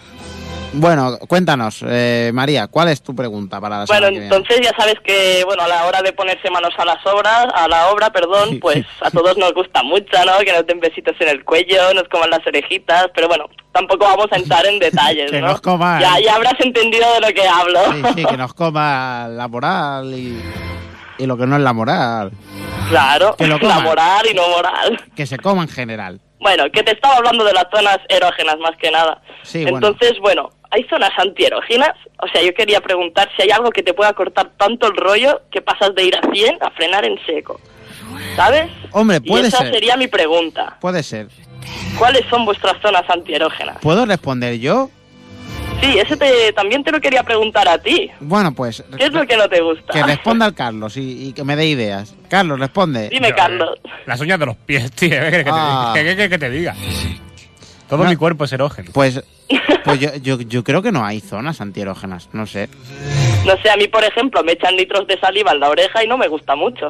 Bueno, cuéntanos, eh, María, ¿cuál es tu pregunta para la
Bueno,
semana que viene?
entonces ya sabes que, bueno, a la hora de ponerse manos a las obras, a la obra, perdón, pues a todos nos gusta mucho, ¿no? Que nos den besitos en el cuello, nos coman las orejitas, pero bueno, tampoco vamos a entrar en detalles,
Que
¿no?
nos coman.
Ya, ya habrás entendido de lo que hablo.
Sí, sí, que nos coma la moral y, y lo que no es la moral.
Claro,
Que lo
la
coman.
moral y no moral.
Que se coma en general.
Bueno, que te estaba hablando de las zonas erógenas más que nada.
Sí, bueno.
Entonces, bueno, ¿hay zonas antierógenas? O sea, yo quería preguntar si hay algo que te pueda cortar tanto el rollo que pasas de ir a cien a frenar en seco. ¿Sabes?
Hombre, puede
y esa
ser.
sería mi pregunta.
Puede ser.
¿Cuáles son vuestras zonas antierógenas?
¿Puedo responder yo?
Sí, ese te, también te lo quería preguntar a ti.
Bueno, pues
¿Qué es lo que no te gusta?
que responda al Carlos y, y que me dé ideas. Carlos, responde.
Dime,
Yo,
Carlos.
eh, Las uñas de los pies, tío. ¿Qué quieres que,
Ah.
te, diga? ¿Qué quieres que te diga? Todo
No.
mi cuerpo es erógeno.
Pues, pues yo, yo, yo creo que no hay zonas antierógenas, no sé.
No sé, a mí, por ejemplo, me echan litros de saliva en la oreja y no me gusta mucho.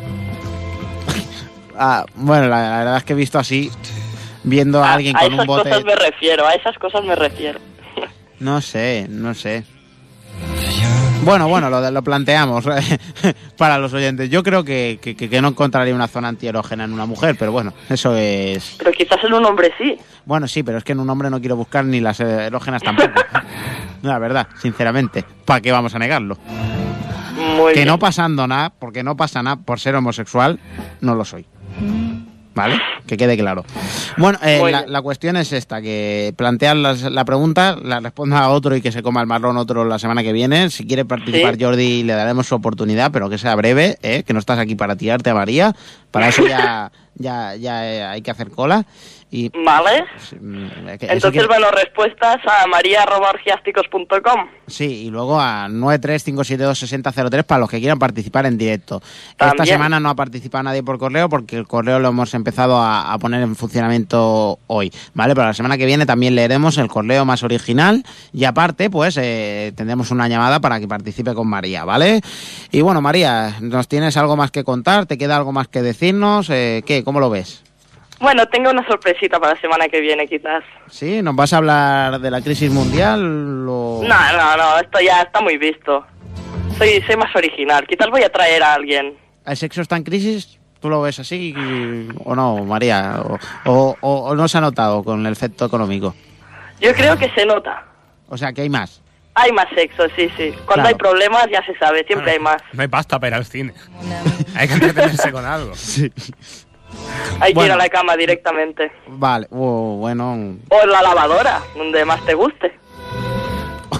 Ah, bueno, la, la verdad es que he visto así, viendo a
A,
alguien
a
con un
esas
bote...
cosas me refiero, a esas cosas me refiero.
No sé, no sé. Bueno, bueno, lo, lo planteamos para los oyentes. Yo creo que, que, que no encontraría una zona antierógena en una mujer, pero bueno, eso es...
Pero quizás en un hombre sí.
Bueno, sí, pero es que en un hombre no quiero buscar ni las erógenas tampoco. La verdad, sinceramente. ¿Para qué vamos a negarlo?
Muy
Que
bien.
no pasando nada, porque no pasa nada por ser homosexual, no lo soy. ¿Vale? Que quede claro. Bueno, eh,
Muy
la,
bien.
la cuestión es esta, que plantean las- la pregunta, la responda a otro y que se coma el marrón otro la semana que viene. Si quiere participar
Sí.
Jordi, le daremos su oportunidad, pero que sea breve, ¿eh? Que no estás aquí para tirarte a María. Para eso ya, ya, ya eh, hay que hacer cola. Y,
Vale.
mm, que eso
Entonces,
quiere-
bueno, respuestas a maria arroba orgiásticos punto com.
Sí, y luego a nueve tres cinco siete dos seis cero cero tres para los que quieran participar en directo. Esta
También.
semana no ha participado nadie por correo porque el correo lo hemos empezado a, a poner en funcionamiento hoy, ¿vale? Pero la semana que viene también leeremos el correo más original y aparte, pues, eh, tendremos una llamada para que participe con María, ¿vale? Y bueno, María, ¿nos tienes algo más que contar? ¿Te queda algo más que decirnos? Eh, ¿Qué? ¿Cómo lo ves?
Bueno, tengo una sorpresita para la semana que viene, quizás.
¿Sí? ¿Nos vas a hablar de la crisis mundial? O...
No, no, no, esto ya está muy visto. Soy, soy más original. Quizás voy a traer a alguien.
¿El sexo está en crisis? ¿Tú lo ves así o no, María? ¿O, o, o- o no se ha notado con el efecto económico?
Yo creo que se nota.
O sea, que hay más.
Hay más sexo, sí, sí. Cuando
Claro.
hay problemas ya se sabe, siempre hay más.
No hay pasta para ir al cine. Hay que entretenerse con algo.
Sí.
Hay que
Bueno.
ir a la cama directamente.
Vale, oh, bueno.
O en la lavadora, donde más te guste.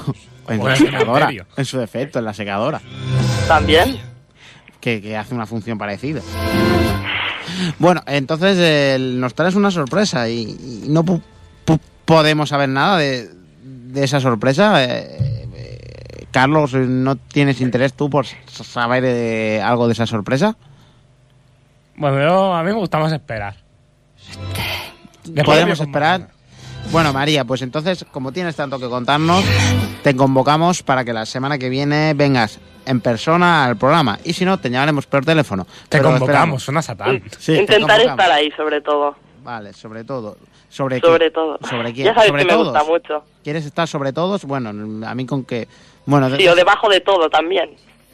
En
O
la
en el
secadora,
cementerio.
en su defecto, en la secadora.
También.
Que, que hace una función parecida. Bueno, entonces eh, nos traes una sorpresa y, y no pu- pu- podemos saber nada de, de esa sorpresa. Eh, eh, Carlos, ¿no tienes interés tú por saber eh, algo de esa sorpresa?
Bueno, yo, a mí me gusta más esperar. Después
¿Podemos
de-
esperar? Bueno, María, pues entonces, como tienes tanto que contarnos, te convocamos para que la semana que viene vengas en persona al programa. Y si no, te llamaremos por teléfono.
Te
Pero
convocamos,
esperamos.
suena satán.
Sí, te
Intentar
convocamos.
estar ahí, sobre todo.
Vale, sobre todo. ¿Sobre,
Sobre
qué?
todo.
¿Sobre quién?
Ya sabes
¿Sobre
que me
todos?
gusta mucho.
¿Quieres estar sobre todos? Bueno, a mí con que... Bueno, de-
Sí, o debajo de todo también.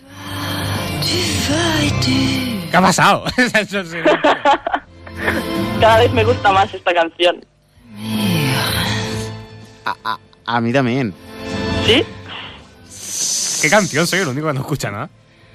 ¿Qué ha pasado? Eso sí, no.
Cada vez me gusta más esta canción.
a, a- a mí también.
¿Sí?
¿Qué canción? Soy el único que no escucha nada.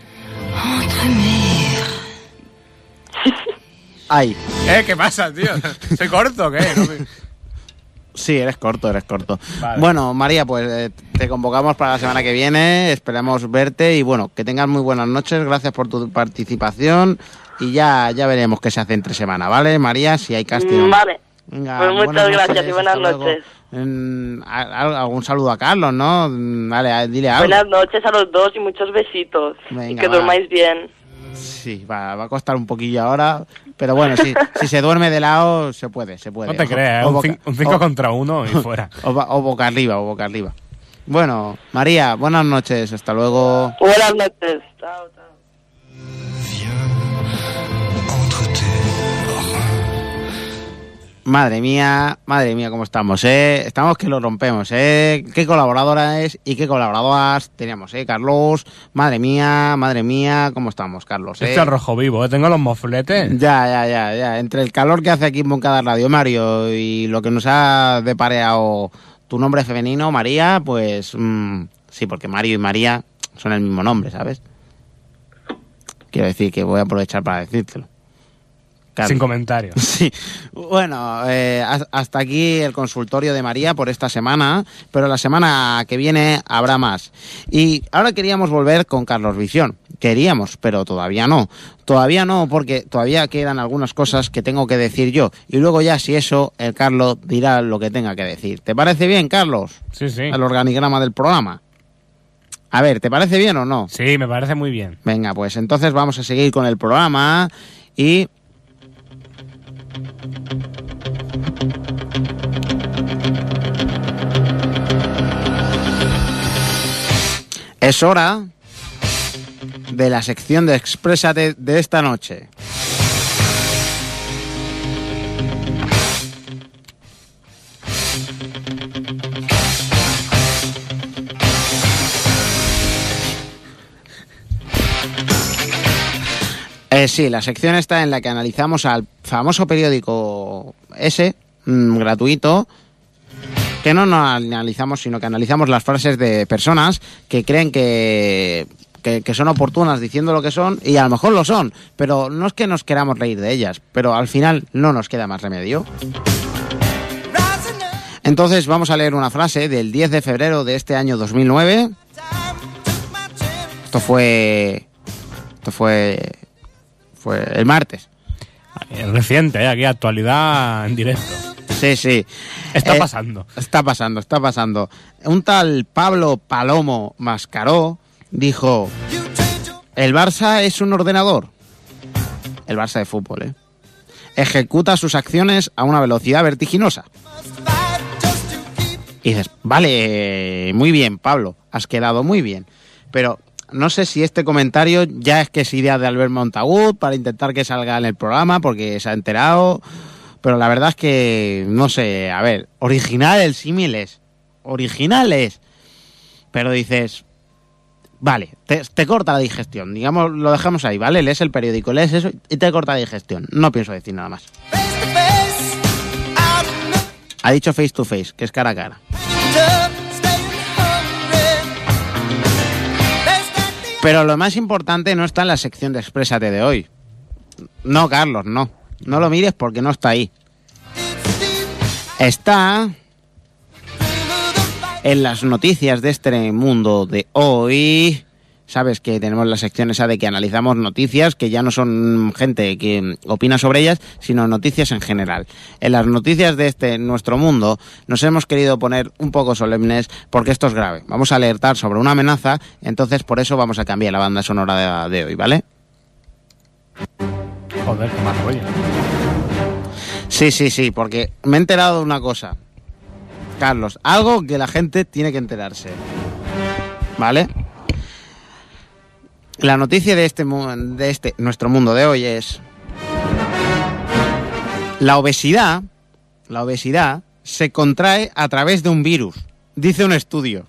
Ay,
Eh, ¿qué pasa, tío? ¿Soy corto o qué? No me-
sí, eres corto, eres corto.
Vale.
Bueno, María, pues eh, te convocamos para la semana que viene. Esperamos verte y bueno, que tengas muy buenas noches. Gracias por tu participación y ya, ya veremos qué se hace entre semana, ¿vale, María? Si hay casting. o no.
Vale.
Venga,
Pues muchas
buenas
gracias
noches,
y buenas
hasta luego.
noches.
Mm, a- a- algún saludo a Carlos, ¿no? Mm, Vale, a- dile algo.
Buenas noches a los dos y muchos besitos.
Venga,
y que
va.
durmáis bien.
Sí, va, va a costar un poquillo ahora, pero bueno, si, si se duerme de lado, se puede, se puede.
No te
O-
creas,
o
un
boca-
cin- un cinco
o-
contra uno y fuera.
O, ba- o boca arriba, o boca arriba. Bueno, María, buenas noches, hasta luego.
Buenas noches. Chao, chao.
Madre mía, madre mía, cómo estamos, ¿eh? Estamos que lo rompemos, ¿eh? Qué colaboradora es y qué colaboradoras teníamos, ¿eh? Carlos, madre mía, madre mía, ¿cómo estamos, Carlos? ¿eh?
Estoy al rojo vivo, ¿eh? Tengo los mofletes.
Ya, ya, ya, ya. Entre el calor que hace aquí en Moncada Radio, Mario, y lo que nos ha depareado tu nombre femenino, María, pues mm, sí, porque Mario y María son el mismo nombre, ¿sabes? Quiero decir que voy a aprovechar para decírtelo. Claro.
Sin comentarios.
Sí, bueno, eh, has- hasta aquí el consultorio de María por esta semana, pero la semana que viene habrá más. Y ahora queríamos volver con Carlos Visión. Queríamos, pero todavía no. Todavía no, porque todavía quedan algunas cosas que tengo que decir yo. Y luego ya, si eso, el Carlos dirá lo que tenga que decir. ¿Te parece bien, Carlos?
Sí, sí.
El organigrama del programa. A ver, ¿te parece bien o no?
Sí, me parece muy bien.
Venga, pues entonces vamos a seguir con el programa y... Es hora de la sección de Exprésate de esta noche. Eh, sí, la sección está en la que analizamos al famoso periódico ese, mmm, gratuito, que no nos analizamos, sino que analizamos las frases de personas que creen que, que, que son oportunas diciendo lo que son, y a lo mejor lo son, pero no es que nos queramos reír de ellas, pero al final no nos queda más remedio. Entonces vamos a leer una frase del diez de febrero de este año dos mil nueve. Esto fue... Esto fue... Fue el martes.
Es reciente, ¿eh? Aquí actualidad en directo.
Sí, sí.
Está
Eh,
pasando.
Está pasando, está pasando. Un tal Pablo Palomo Mascaró dijo: el Barça es un ordenador. El Barça de fútbol, ¿eh? Ejecuta sus acciones a una velocidad vertiginosa. Y dices, vale, muy bien, Pablo, has quedado muy bien. Pero no sé si este comentario ya es que es idea de Albert Montagut para intentar que salga en el programa porque se ha enterado. Pero la verdad es que, no sé, a ver, original el símil es. Originales. Pero dices, vale, te, te corta la digestión. Digamos, lo dejamos ahí, ¿vale? Lees el periódico, lees eso y te corta la digestión. No pienso decir nada más. Ha dicho face to face, que es cara a cara. Pero lo más importante no está en la sección de Exprésate de hoy. No, Carlos, no. No lo mires porque no está ahí. Está En las noticias de este mundo de hoy, sabes que tenemos la sección esa de que analizamos noticias, que ya no son gente que opina sobre ellas, sino noticias en general. En las noticias de este nuestro mundo nos hemos querido poner un poco solemnes porque esto es grave. Vamos a alertar sobre una amenaza, entonces por eso vamos a cambiar la banda sonora de, de hoy, ¿vale?
Joder, qué más rollo.
Sí, sí, sí, porque me he enterado de una cosa. Carlos, algo que la gente tiene que enterarse, ¿vale? La noticia de este, de este nuestro mundo de hoy es: la obesidad, la obesidad se contrae a través de un virus, dice un estudio.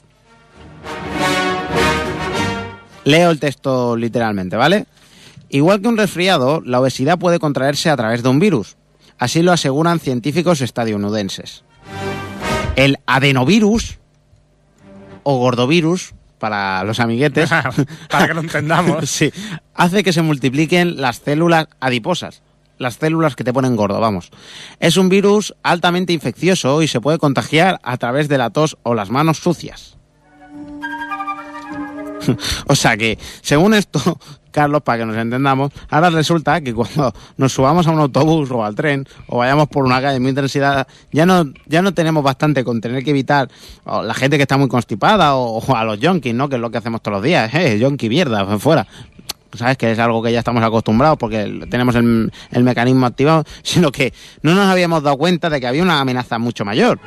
Leo el texto literalmente, ¿vale? Igual que un resfriado, la obesidad puede contraerse a través de un virus. Así lo aseguran científicos estadounidenses. El adenovirus, o gordovirus, para los amiguetes,
para que lo entendamos,
sí, hace que se multipliquen las células adiposas, las células que te ponen gordo, vamos. Es un virus altamente infeccioso y se puede contagiar a través de la tos o las manos sucias. O sea que, según esto, Carlos, para que nos entendamos, ahora resulta que cuando nos subamos a un autobús o al tren o vayamos por una calle muy intensidad, ya no ya no tenemos bastante con tener que evitar a la gente que está muy constipada o, o a los yonkis, ¿no? Que es lo que hacemos todos los días, eh, yonki mierda, fuera. Sabes que es algo que ya estamos acostumbrados porque tenemos el, el mecanismo activado, sino que no nos habíamos dado cuenta de que había una amenaza mucho mayor.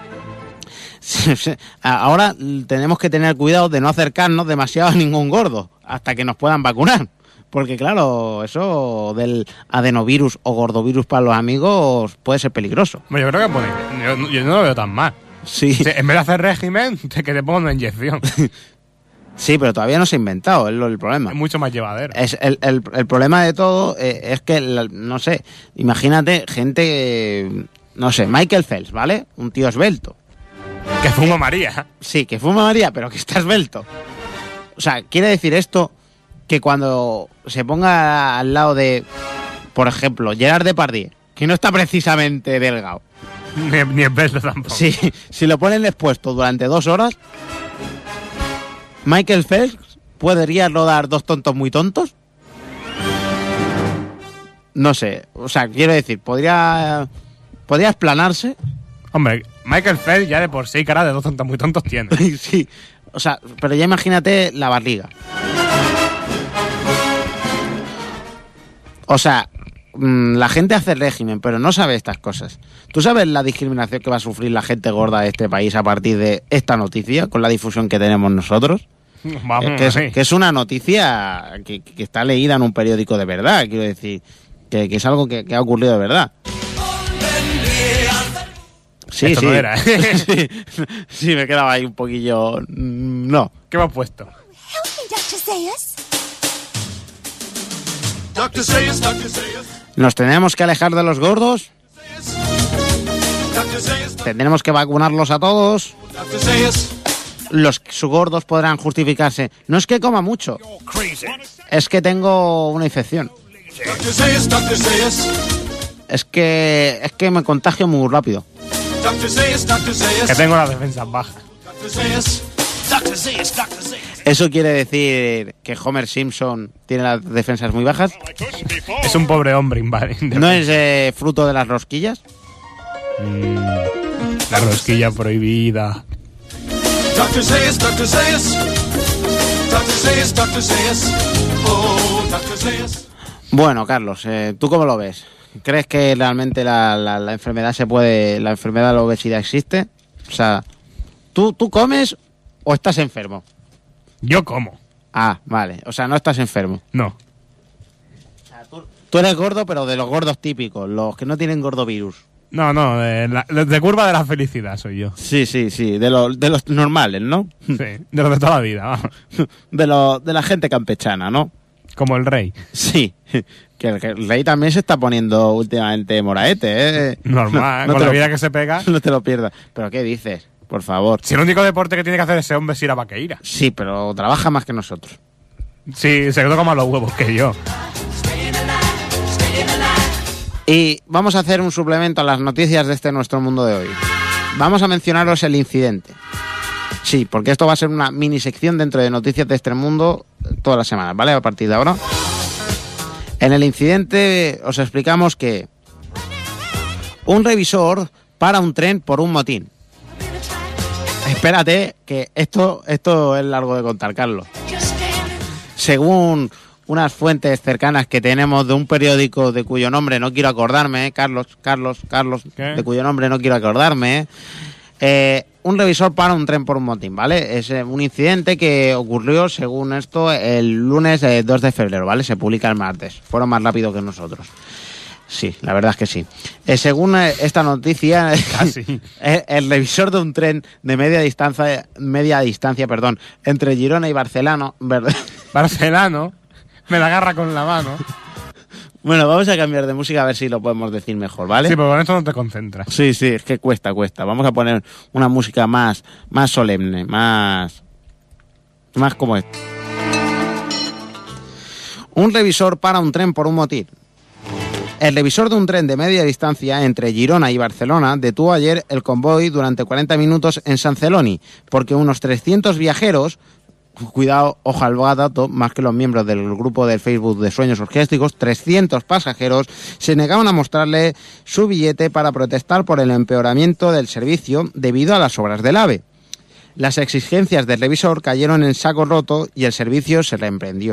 Ahora tenemos que tener cuidado de no acercarnos demasiado a ningún gordo hasta que nos puedan vacunar, porque claro, eso del adenovirus o gordovirus para los amigos puede ser peligroso.
Bueno, yo creo que pone, yo, yo no lo veo tan mal.
Sí.
O sea, en vez de hacer régimen, que te pongan una inyección.
Sí, pero todavía no se ha inventado, es lo, el problema.
Es mucho más llevadero.
Es el, el, el problema de todo eh, es que, la, no sé, imagínate gente, eh, no sé, Michael Phelps, ¿vale? Un tío esbelto.
Que fuma María.
Sí, que fuma María, pero que está esbelto. O sea, quiere decir esto que cuando se ponga al lado de, por ejemplo, Gerard Depardieu, que no está precisamente delgado.
Ni, ni esbelto tampoco.
Sí, si lo ponen expuesto durante dos horas, Michael Phelps podría rodar Dos tontos muy tontos. No sé, o sea, quiero decir, podría, podría explanarse.
Hombre, Michael Phelps ya de por sí cara de dos tontos muy tontos tiene.
Sí, o sea, pero ya imagínate la barriga. O sea, mmm, la gente hace régimen, pero no sabe estas cosas. ¿Tú sabes la discriminación que va a sufrir la gente gorda de este país a partir de esta noticia, con la difusión que tenemos nosotros?
Vamos,
que, es,
sí.
que es una noticia que, que está leída en un periódico de verdad, quiero decir, que, que es algo que, que ha ocurrido de verdad. Sí,
Esto
sí.
no era, ¿eh?
sí. Sí, me quedaba ahí un poquillo... No.
¿Qué me has puesto?
Doctor Sayers, Doctor Sayers.
¿Nos tenemos que alejar de los gordos? ¿Tendremos que vacunarlos a todos?
Doctor Sayers.
Los gordos podrán justificarse. No es que coma mucho, es que tengo una infección.
Doctor Sayers, Doctor Sayers.
Es que es que me contagio muy rápido.
Doctor Sayers, Doctor Sayers.
Que tengo las defensas bajas.
Doctor Sayers. Doctor Sayers, Doctor Sayers.
¿Eso quiere decir que Homer Simpson tiene las defensas muy bajas?
Es un pobre hombre inválido.
¿No es eh, fruto de las rosquillas?
Mm, la rosquilla prohibida.
Doctor Sayers, Doctor Sayers. Doctor Sayers, Doctor Sayers. Oh, Doctor Sayers.
Bueno, Carlos, eh, ¿tú cómo lo ves? ¿Crees que realmente la, la, la enfermedad se puede, la enfermedad de la obesidad existe? O sea, ¿tú, tú comes o estás enfermo?
Yo como.
Ah, vale. O sea, no estás enfermo.
No.
O sea, tú, tú eres gordo, pero de los gordos típicos, los que no tienen gordovirus.
No, no, de, la, de curva de la felicidad soy yo.
Sí, sí, sí, de los, de los normales, ¿no?
Sí, de los de toda la vida, vamos.
De, lo, de la gente campechana, ¿no?
Como el rey.
Sí, que el, que el rey también se está poniendo últimamente moraete, ¿eh?
Normal,
no, no
con la
lo,
vida que se pega.
No te lo pierdas. ¿Pero qué dices? Por favor.
Si el único deporte que tiene que hacer ese hombre es ir a vaqueira.
Sí, pero trabaja más que nosotros.
Sí, se toca más los huevos que yo.
Y vamos a hacer un suplemento a las noticias de este nuestro mundo de hoy. Vamos a mencionaros el incidente. Sí, porque esto va a ser una mini sección dentro de Noticias de Extremundo todas las semanas, ¿vale? A partir de ahora. En el incidente os explicamos que un revisor para un tren por un motín. Espérate, que esto, esto es largo de contar, Carlos. Según unas fuentes cercanas que tenemos de un periódico de cuyo nombre no quiero acordarme, ¿eh? Carlos, Carlos, Carlos, ¿qué? De cuyo nombre no quiero acordarme, ¿eh? Eh, un revisor para un tren por un motín, ¿vale? Es eh, un incidente que ocurrió, según esto, el lunes eh, dos de febrero, ¿vale? Se publica el martes. Fueron más rápido que nosotros. Sí, la verdad es que sí. Eh, según eh, esta noticia,
Casi.
el, el revisor de un tren de media distancia, media distancia, perdón, entre Girona y Barcelona, ver-
Barcelano, me la agarra con la mano.
Bueno, vamos a cambiar de música a ver si lo podemos decir mejor, ¿vale?
Sí, pero con esto no te concentras.
Sí, sí, es que cuesta, cuesta. Vamos a poner una música más, más solemne, más, más como esto. Un revisor para un tren por un motín. El revisor de un tren de media distancia entre Girona y Barcelona detuvo ayer el convoy durante cuarenta minutos en San Celoni, porque unos trescientos viajeros, cuidado, ojo al dato, más que los miembros del grupo del Facebook de Sueños Orgiásticos, trescientos pasajeros se negaban a mostrarle su billete para protestar por el empeoramiento del servicio debido a las obras del AVE. Las exigencias del revisor cayeron en saco roto y el servicio se reemprendió.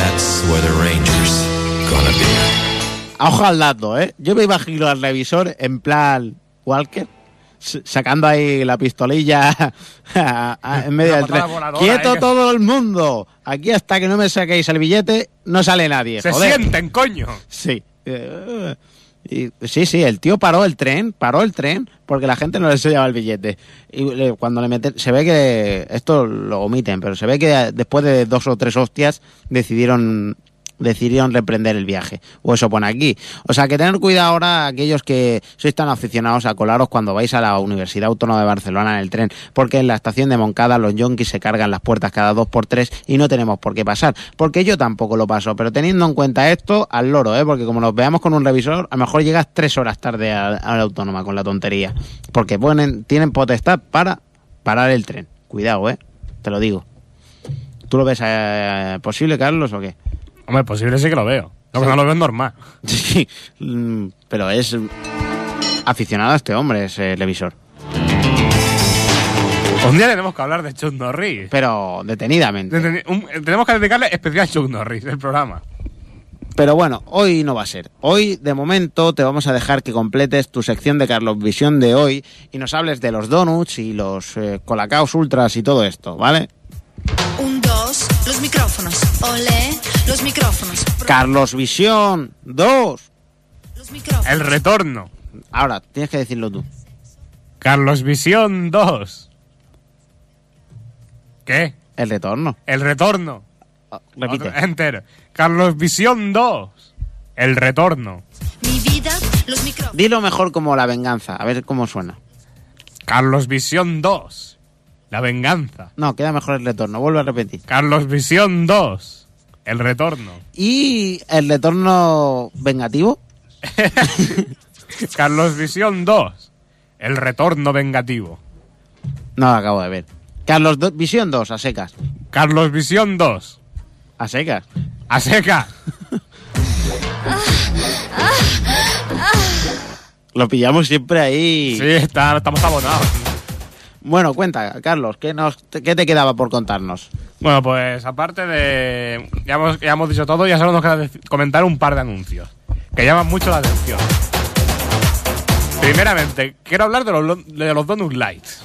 Ojo al dato, ¿eh? Yo me imagino al revisor en plan Walker, sacando ahí la pistolilla en medio del tren. ¡Quieto eh, todo el mundo! Aquí hasta que no me saquéis el billete no sale nadie.
¡Se
joder.
sienten, coño!
Sí. Uh, y, sí, sí, el tío paró el tren, paró el tren porque la gente no le enseñaba el billete. Y le, cuando le meten, se ve que, esto lo omiten, pero se ve que después de dos o tres hostias decidieron... decidieron reprender el viaje, o eso pone aquí. O sea, que tener cuidado ahora aquellos que sois tan aficionados a colaros cuando vais a la Universidad Autónoma de Barcelona en el tren, porque en la estación de Moncada los yonkis se cargan las puertas cada dos por tres y no tenemos por qué pasar, porque yo tampoco lo paso, pero teniendo en cuenta esto, al loro, ¿eh? Porque como nos veamos con un revisor, a lo mejor llegas tres horas tarde a, a la Autónoma con la tontería, porque ponen, tienen potestad para parar el tren. Cuidado, ¿eh? Te lo digo. ¿Tú lo ves eh, posible, Carlos, o qué?
Hombre, posible sí que lo veo. No, sí. No lo veo normal.
Sí, pero es aficionado a este hombre, ese revisor.
Un día tenemos que hablar de Chuck Norris.
Pero detenidamente.
Deteni- un, tenemos que dedicarle especial a Chuck Norris del programa.
Pero bueno, hoy no va a ser. Hoy, de momento, te vamos a dejar que completes tu sección de Carlos Visión de hoy y nos hables de los donuts y los eh, colacaos ultras y todo esto, ¿vale?
Un, dos, los micrófonos. Olé, los micrófonos.
Carlos Visión dos.
Los micrófonos.
El retorno.
Ahora, tienes que decirlo tú.
Carlos Visión dos. ¿Qué?
El retorno.
El retorno.
Oh, repite.
Otro, entero. Carlos Visión dos. El retorno.
Mi vida, los micrófonos.
Dilo mejor como La Venganza, a ver cómo suena.
Carlos Visión dos. La venganza.
No, queda mejor el retorno, vuelve a repetir.
Carlos Visión dos. El retorno.
¿Y el retorno vengativo?
Carlos Visión dos. El retorno vengativo.
No lo acabo de ver. Carlos Do- Visión dos, a secas.
Carlos Visión dos.
A secas.
A seca.
Lo pillamos siempre ahí.
Sí, está, estamos abonados.
Bueno, cuenta, Carlos, ¿qué, nos, ¿qué te quedaba por contarnos?
Bueno, pues aparte de... Ya hemos, ya hemos dicho todo, ya solo nos queda dec- comentar un par de anuncios que llaman mucho la atención. Primeramente, quiero hablar de los, de los Donut Lights.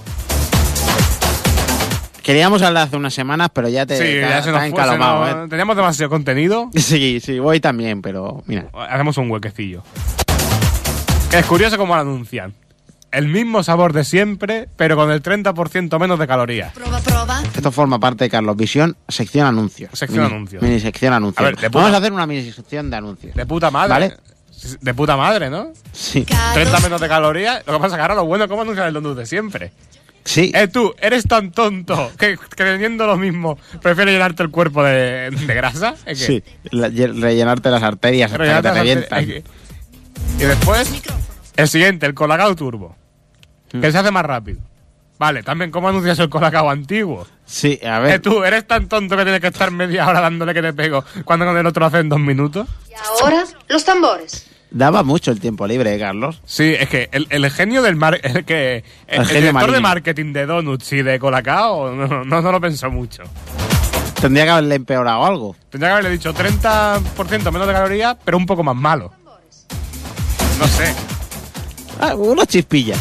Queríamos hablar hace unas semanas, pero ya te,
Sí,
te,
ya
te
se nos
has
fue, se
encalomado,
nos-
¿eh?
Teníamos demasiado contenido.
Sí, sí, voy también, pero mira.
Hacemos un huequecillo. Es curioso cómo lo anuncian. El mismo sabor de siempre, pero con el treinta por ciento menos de calorías.
Prueba, prueba.
Esto forma parte de Carlos Visión, sección anuncios.
Sección
mini,
anuncios.
Mini sección anuncios.
A ver, de puta-
Vamos a hacer una mini sección de anuncios.
De puta madre.
¿Vale?
De puta madre, ¿no?
Sí.
treinta menos de calorías. Lo que pasa es que ahora lo bueno es cómo anuncian el donut de siempre.
Sí.
Eh, tú, eres tan tonto que, que teniendo lo mismo prefieres llenarte el cuerpo de, de grasa. ¿Es que?
Sí, la- rellenarte las arterias hasta
Rellenarte
que te
las
revientan.
arterias, es que- Y después, el siguiente, el Colacao Turbo. Que se hace más rápido. Vale, también, ¿cómo anuncias el Colacao antiguo?
Sí, a ver.
Eh, tú, ¿eres tan tonto que tienes que estar media hora dándole que te pego cuando con el otro lo hace en dos minutos?
Y ahora, los tambores.
Daba mucho el tiempo libre, ¿eh, Carlos?
Sí, es que el, el genio del mar, el que el,
El
el
genio
director
marino.
de marketing de Donuts y de Colacao no, no, no lo pensó mucho.
Tendría que haberle empeorado algo.
Tendría que haberle dicho treinta por ciento menos de calorías, pero un poco más malo. No sé.
Ah, una chispilla.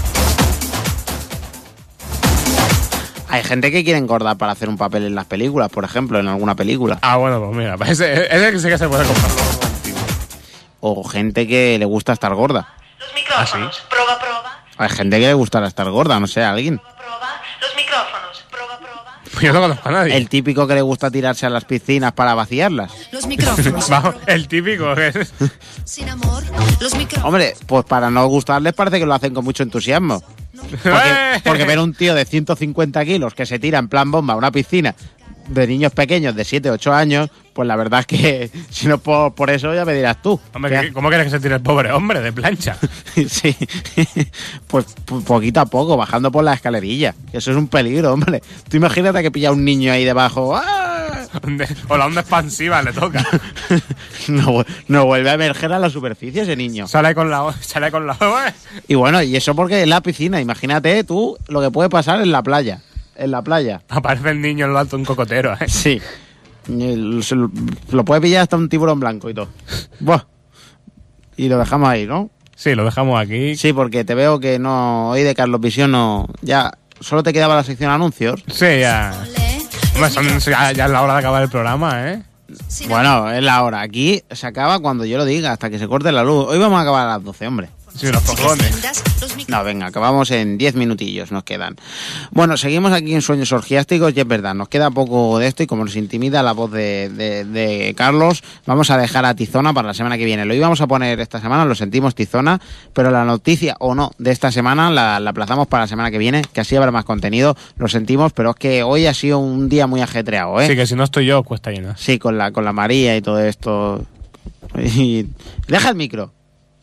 Hay gente que quiere engordar para hacer un papel en las películas, por ejemplo, en alguna película.
Ah, bueno, pues mira, ese, ese sí que se puede comprarlo.
O gente que le gusta estar gorda.
Los micrófonos. Prueba, prueba.
Hay gente que le gusta estar gorda, no sé, alguien.
Prueba. Los micrófonos. Prueba, prueba.
Pues yo no conozco a nadie.
El típico que le gusta tirarse a las piscinas para vaciarlas.
Los micrófonos.
Vamos, el típico.
Sin amor. Los micrófonos.
Hombre, pues para no gustarles parece que lo hacen con mucho entusiasmo. Porque, porque ver un tío de ciento cincuenta kilos que se tira en plan bomba a una piscina de niños pequeños de siete, ocho años, pues la verdad es que si no por, por eso ya me dirás tú.
Hombre, ¿qué, ¿cómo quieres que se tire el pobre hombre de plancha?
Sí, pues poquito a poco, bajando por la escalerilla. Eso es un peligro, hombre. Tú imagínate que pilla a un niño ahí debajo. ¡Ah!
O la onda expansiva le toca.
No, no vuelve a emerger a la superficie ese niño.
Sale con la... Sale con la...
Y bueno, y eso porque es la piscina. Imagínate tú lo que puede pasar en la playa. En la playa.
Aparece el niño en lo alto un cocotero, ¿eh?
Sí. Se lo, lo puede pillar hasta un tiburón blanco y todo. Buah. Y lo dejamos ahí, ¿no?
Sí, lo dejamos aquí.
Sí, porque te veo que no... Hoy de Carlos Visión no... Ya... Solo te quedaba la sección anuncios.
Sí, ya... Hombre, son- ya, ya es la hora de acabar el programa, ¿eh?
Bueno, es la hora. Aquí se acaba cuando yo lo diga, hasta que se corte la luz. Hoy vamos a acabar a las doce, hombre.
Sí, los cojones.
No, venga, acabamos en diez minutillos, nos quedan. Bueno, seguimos aquí en Sueños Orgiásticos y es verdad, nos queda poco de esto y como nos intimida la voz de, de, de Carlos, vamos a dejar a Tizona para la semana que viene. Lo íbamos a poner esta semana, lo sentimos, Tizona, pero la noticia o no de esta semana la, la aplazamos para la semana que viene, que así habrá más contenido, lo sentimos, pero es que hoy ha sido un día muy ajetreado, ¿eh?
Sí, que si no estoy yo, cuesta llenar.
Sí, con la, con la María y todo esto. Y... Deja el micro.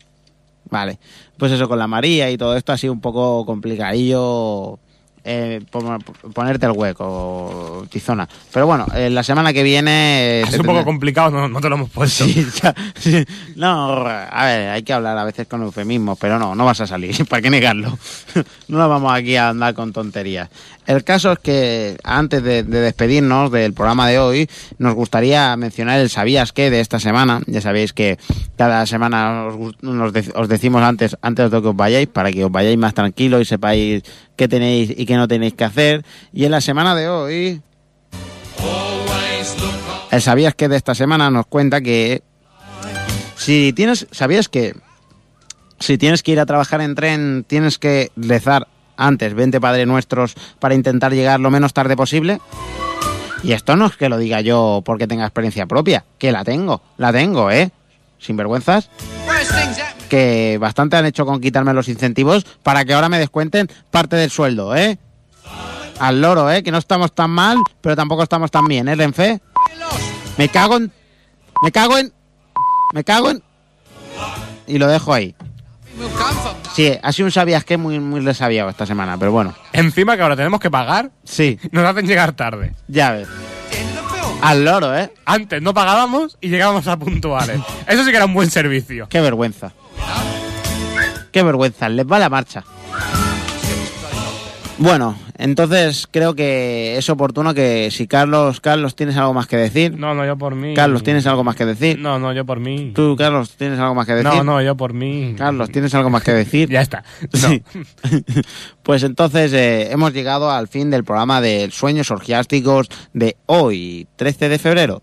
Vale, pues eso, con la María y todo esto ha sido un poco complicadillo eh, ponerte el hueco, Tizona. Pero bueno, eh, la semana que viene...
Es un poco complicado, no, no te lo hemos puesto.
Sí, ya, sí. No, a ver, hay que hablar a veces con eufemismos, pero no, no vas a salir, ¿para qué negarlo? No nos vamos aquí a andar con tonterías. El caso es que antes de, de despedirnos del programa de hoy, nos gustaría mencionar el ¿sabías qué? De esta semana. Ya sabéis que cada semana os, nos de, os decimos antes, antes de que os vayáis, para que os vayáis más tranquilos y sepáis qué tenéis y qué no tenéis que hacer. Y en la semana de hoy, el ¿sabías qué? De esta semana nos cuenta que si tienes, ¿sabías que si tienes que ir a trabajar en tren, tienes que rezar antes veinte Padre Nuestros para intentar llegar lo menos tarde posible? Y esto no es que lo diga yo porque tenga experiencia propia, que la tengo, la tengo, ¿eh? Sinvergüenzas. Que bastante han hecho con quitarme los incentivos para que ahora me descuenten parte del sueldo, ¿eh? Al loro, ¿eh? Que no estamos tan mal, pero tampoco estamos tan bien, ¿eh, Renfe? Me cago en... Me cago en... Me cago en... Y lo dejo ahí. Sí, ha sido un sabías que muy, muy resabiado esta semana, pero bueno.
Encima que ahora tenemos que pagar,
sí,
nos hacen llegar tarde.
Ya ves. Al loro, ¿eh?
Antes no pagábamos y llegábamos a puntuales. Eso sí que era un buen servicio.
Qué vergüenza. Qué vergüenza, les va la marcha. Bueno, entonces creo que es oportuno que si Carlos, Carlos, ¿tienes algo más que decir?
No, no, yo por mí.
Carlos, ¿tienes algo más que decir?
No, no, yo por mí.
Tú, Carlos, ¿tienes algo más que decir?
No, no, yo por mí.
Carlos, ¿tienes algo más que decir?
Ya está. No.
Sí. Pues entonces eh, hemos llegado al fin del programa de Sueños Orgiásticos de hoy, trece de febrero.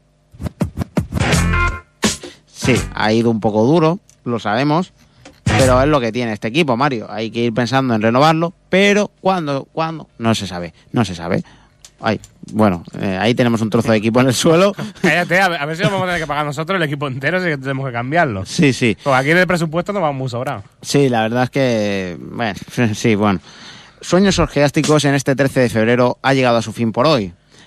Sí, ha ido un poco duro, lo sabemos, pero es lo que tiene este equipo, Mario. Hay que ir pensando en renovarlo, pero ¿cuándo? ¿Cuándo? No se sabe, no se sabe. Ay, bueno, eh, ahí tenemos un trozo de equipo en el suelo.
Cállate, a ver, a ver si lo vamos a tener que pagar nosotros el equipo entero, si tenemos que cambiarlo.
Sí, sí.
Pues aquí en el presupuesto nos vamos muy sobrados.
Sí, la verdad es que... Bueno, sí, bueno. Sueños Orgiásticos en este trece de febrero ha llegado a su fin por hoy.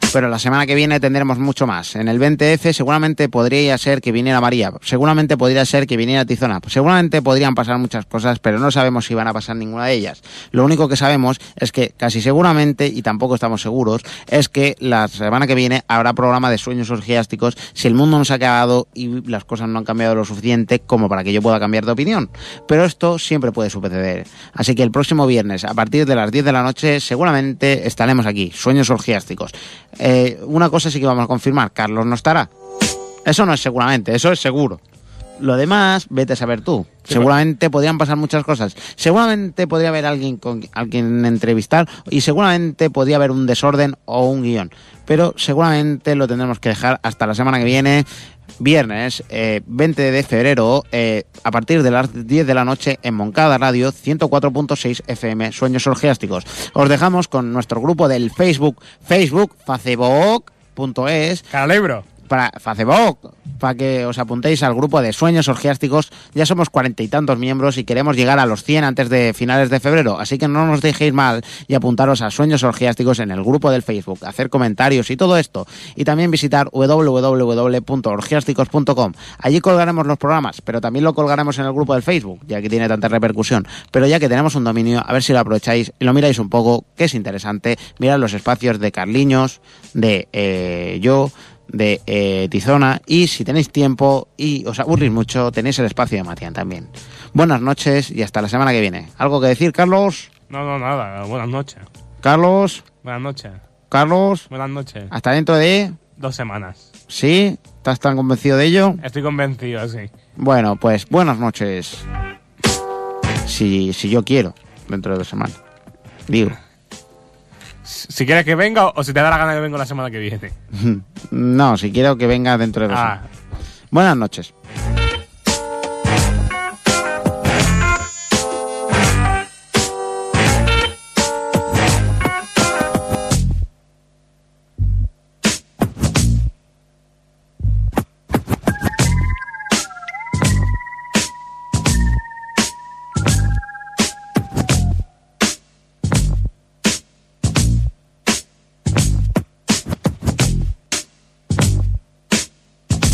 pero la semana que viene tendremos mucho más. En el veinte efe seguramente podría ser que viniera María, seguramente podría ser que viniera Tizona, seguramente podrían pasar muchas cosas, pero no sabemos si van a pasar ninguna de ellas. Lo único que sabemos es que casi seguramente, y tampoco estamos seguros, es que la semana que viene habrá programa de sueños orgiásticos si el mundo no se ha acabado y las cosas no han cambiado lo suficiente como para que yo pueda cambiar de opinión. Pero esto siempre puede suceder. Así que el próximo viernes, a partir de las diez de la noche, seguramente estaremos aquí, sueños orgiásticos. Eh, una cosa sí que vamos a confirmar, Carlos no estará. Eso no es seguramente, eso es seguro. Lo demás, vete a saber tú. Sí, seguramente bueno. podrían pasar muchas cosas. Seguramente podría haber alguien con alguien entrevistar y seguramente podría haber un desorden o un guión. Pero seguramente lo tendremos que dejar hasta la semana que viene, viernes eh, veinte de febrero, eh, a partir de las diez de la noche en Moncada Radio ciento cuatro punto seis efe eme, Sueños Orgiásticos. Os dejamos con nuestro grupo del Facebook, Facebook, facebook punto es.
Calibro.
Para Facebook, para que os apuntéis al grupo de Sueños Orgiásticos. Ya somos cuarenta y tantos miembros y queremos llegar a los cien antes de finales de febrero, así que no nos dejéis mal y apuntaros a Sueños Orgiásticos en el grupo del Facebook, hacer comentarios y todo esto, y también visitar doble u doble u doble u punto orgiásticos punto com. Allí colgaremos los programas, pero también lo colgaremos en el grupo del Facebook, ya que tiene tanta repercusión. Pero ya que tenemos un dominio, a ver si lo aprovecháis y lo miráis un poco, que es interesante. Mirad los espacios de Carliños, de eh, yo, de eh, Tizona, y si tenéis tiempo y os aburrís mucho, tenéis el espacio de Matián también. Buenas noches y hasta la semana que viene. ¿Algo que decir, Carlos?
No, no, nada. Buenas noches.
Carlos.
Buenas noches.
Carlos.
Buenas noches.
Hasta dentro de...
Dos semanas.
¿Sí? ¿Estás tan convencido de ello?
Estoy convencido, sí.
Bueno, pues buenas noches. Si, si yo quiero, dentro de dos semanas. Digo.
Si quieres que venga o si te da la gana que venga la semana que viene.
No, si quiero que venga dentro de dos
ah.
semanas. Buenas noches.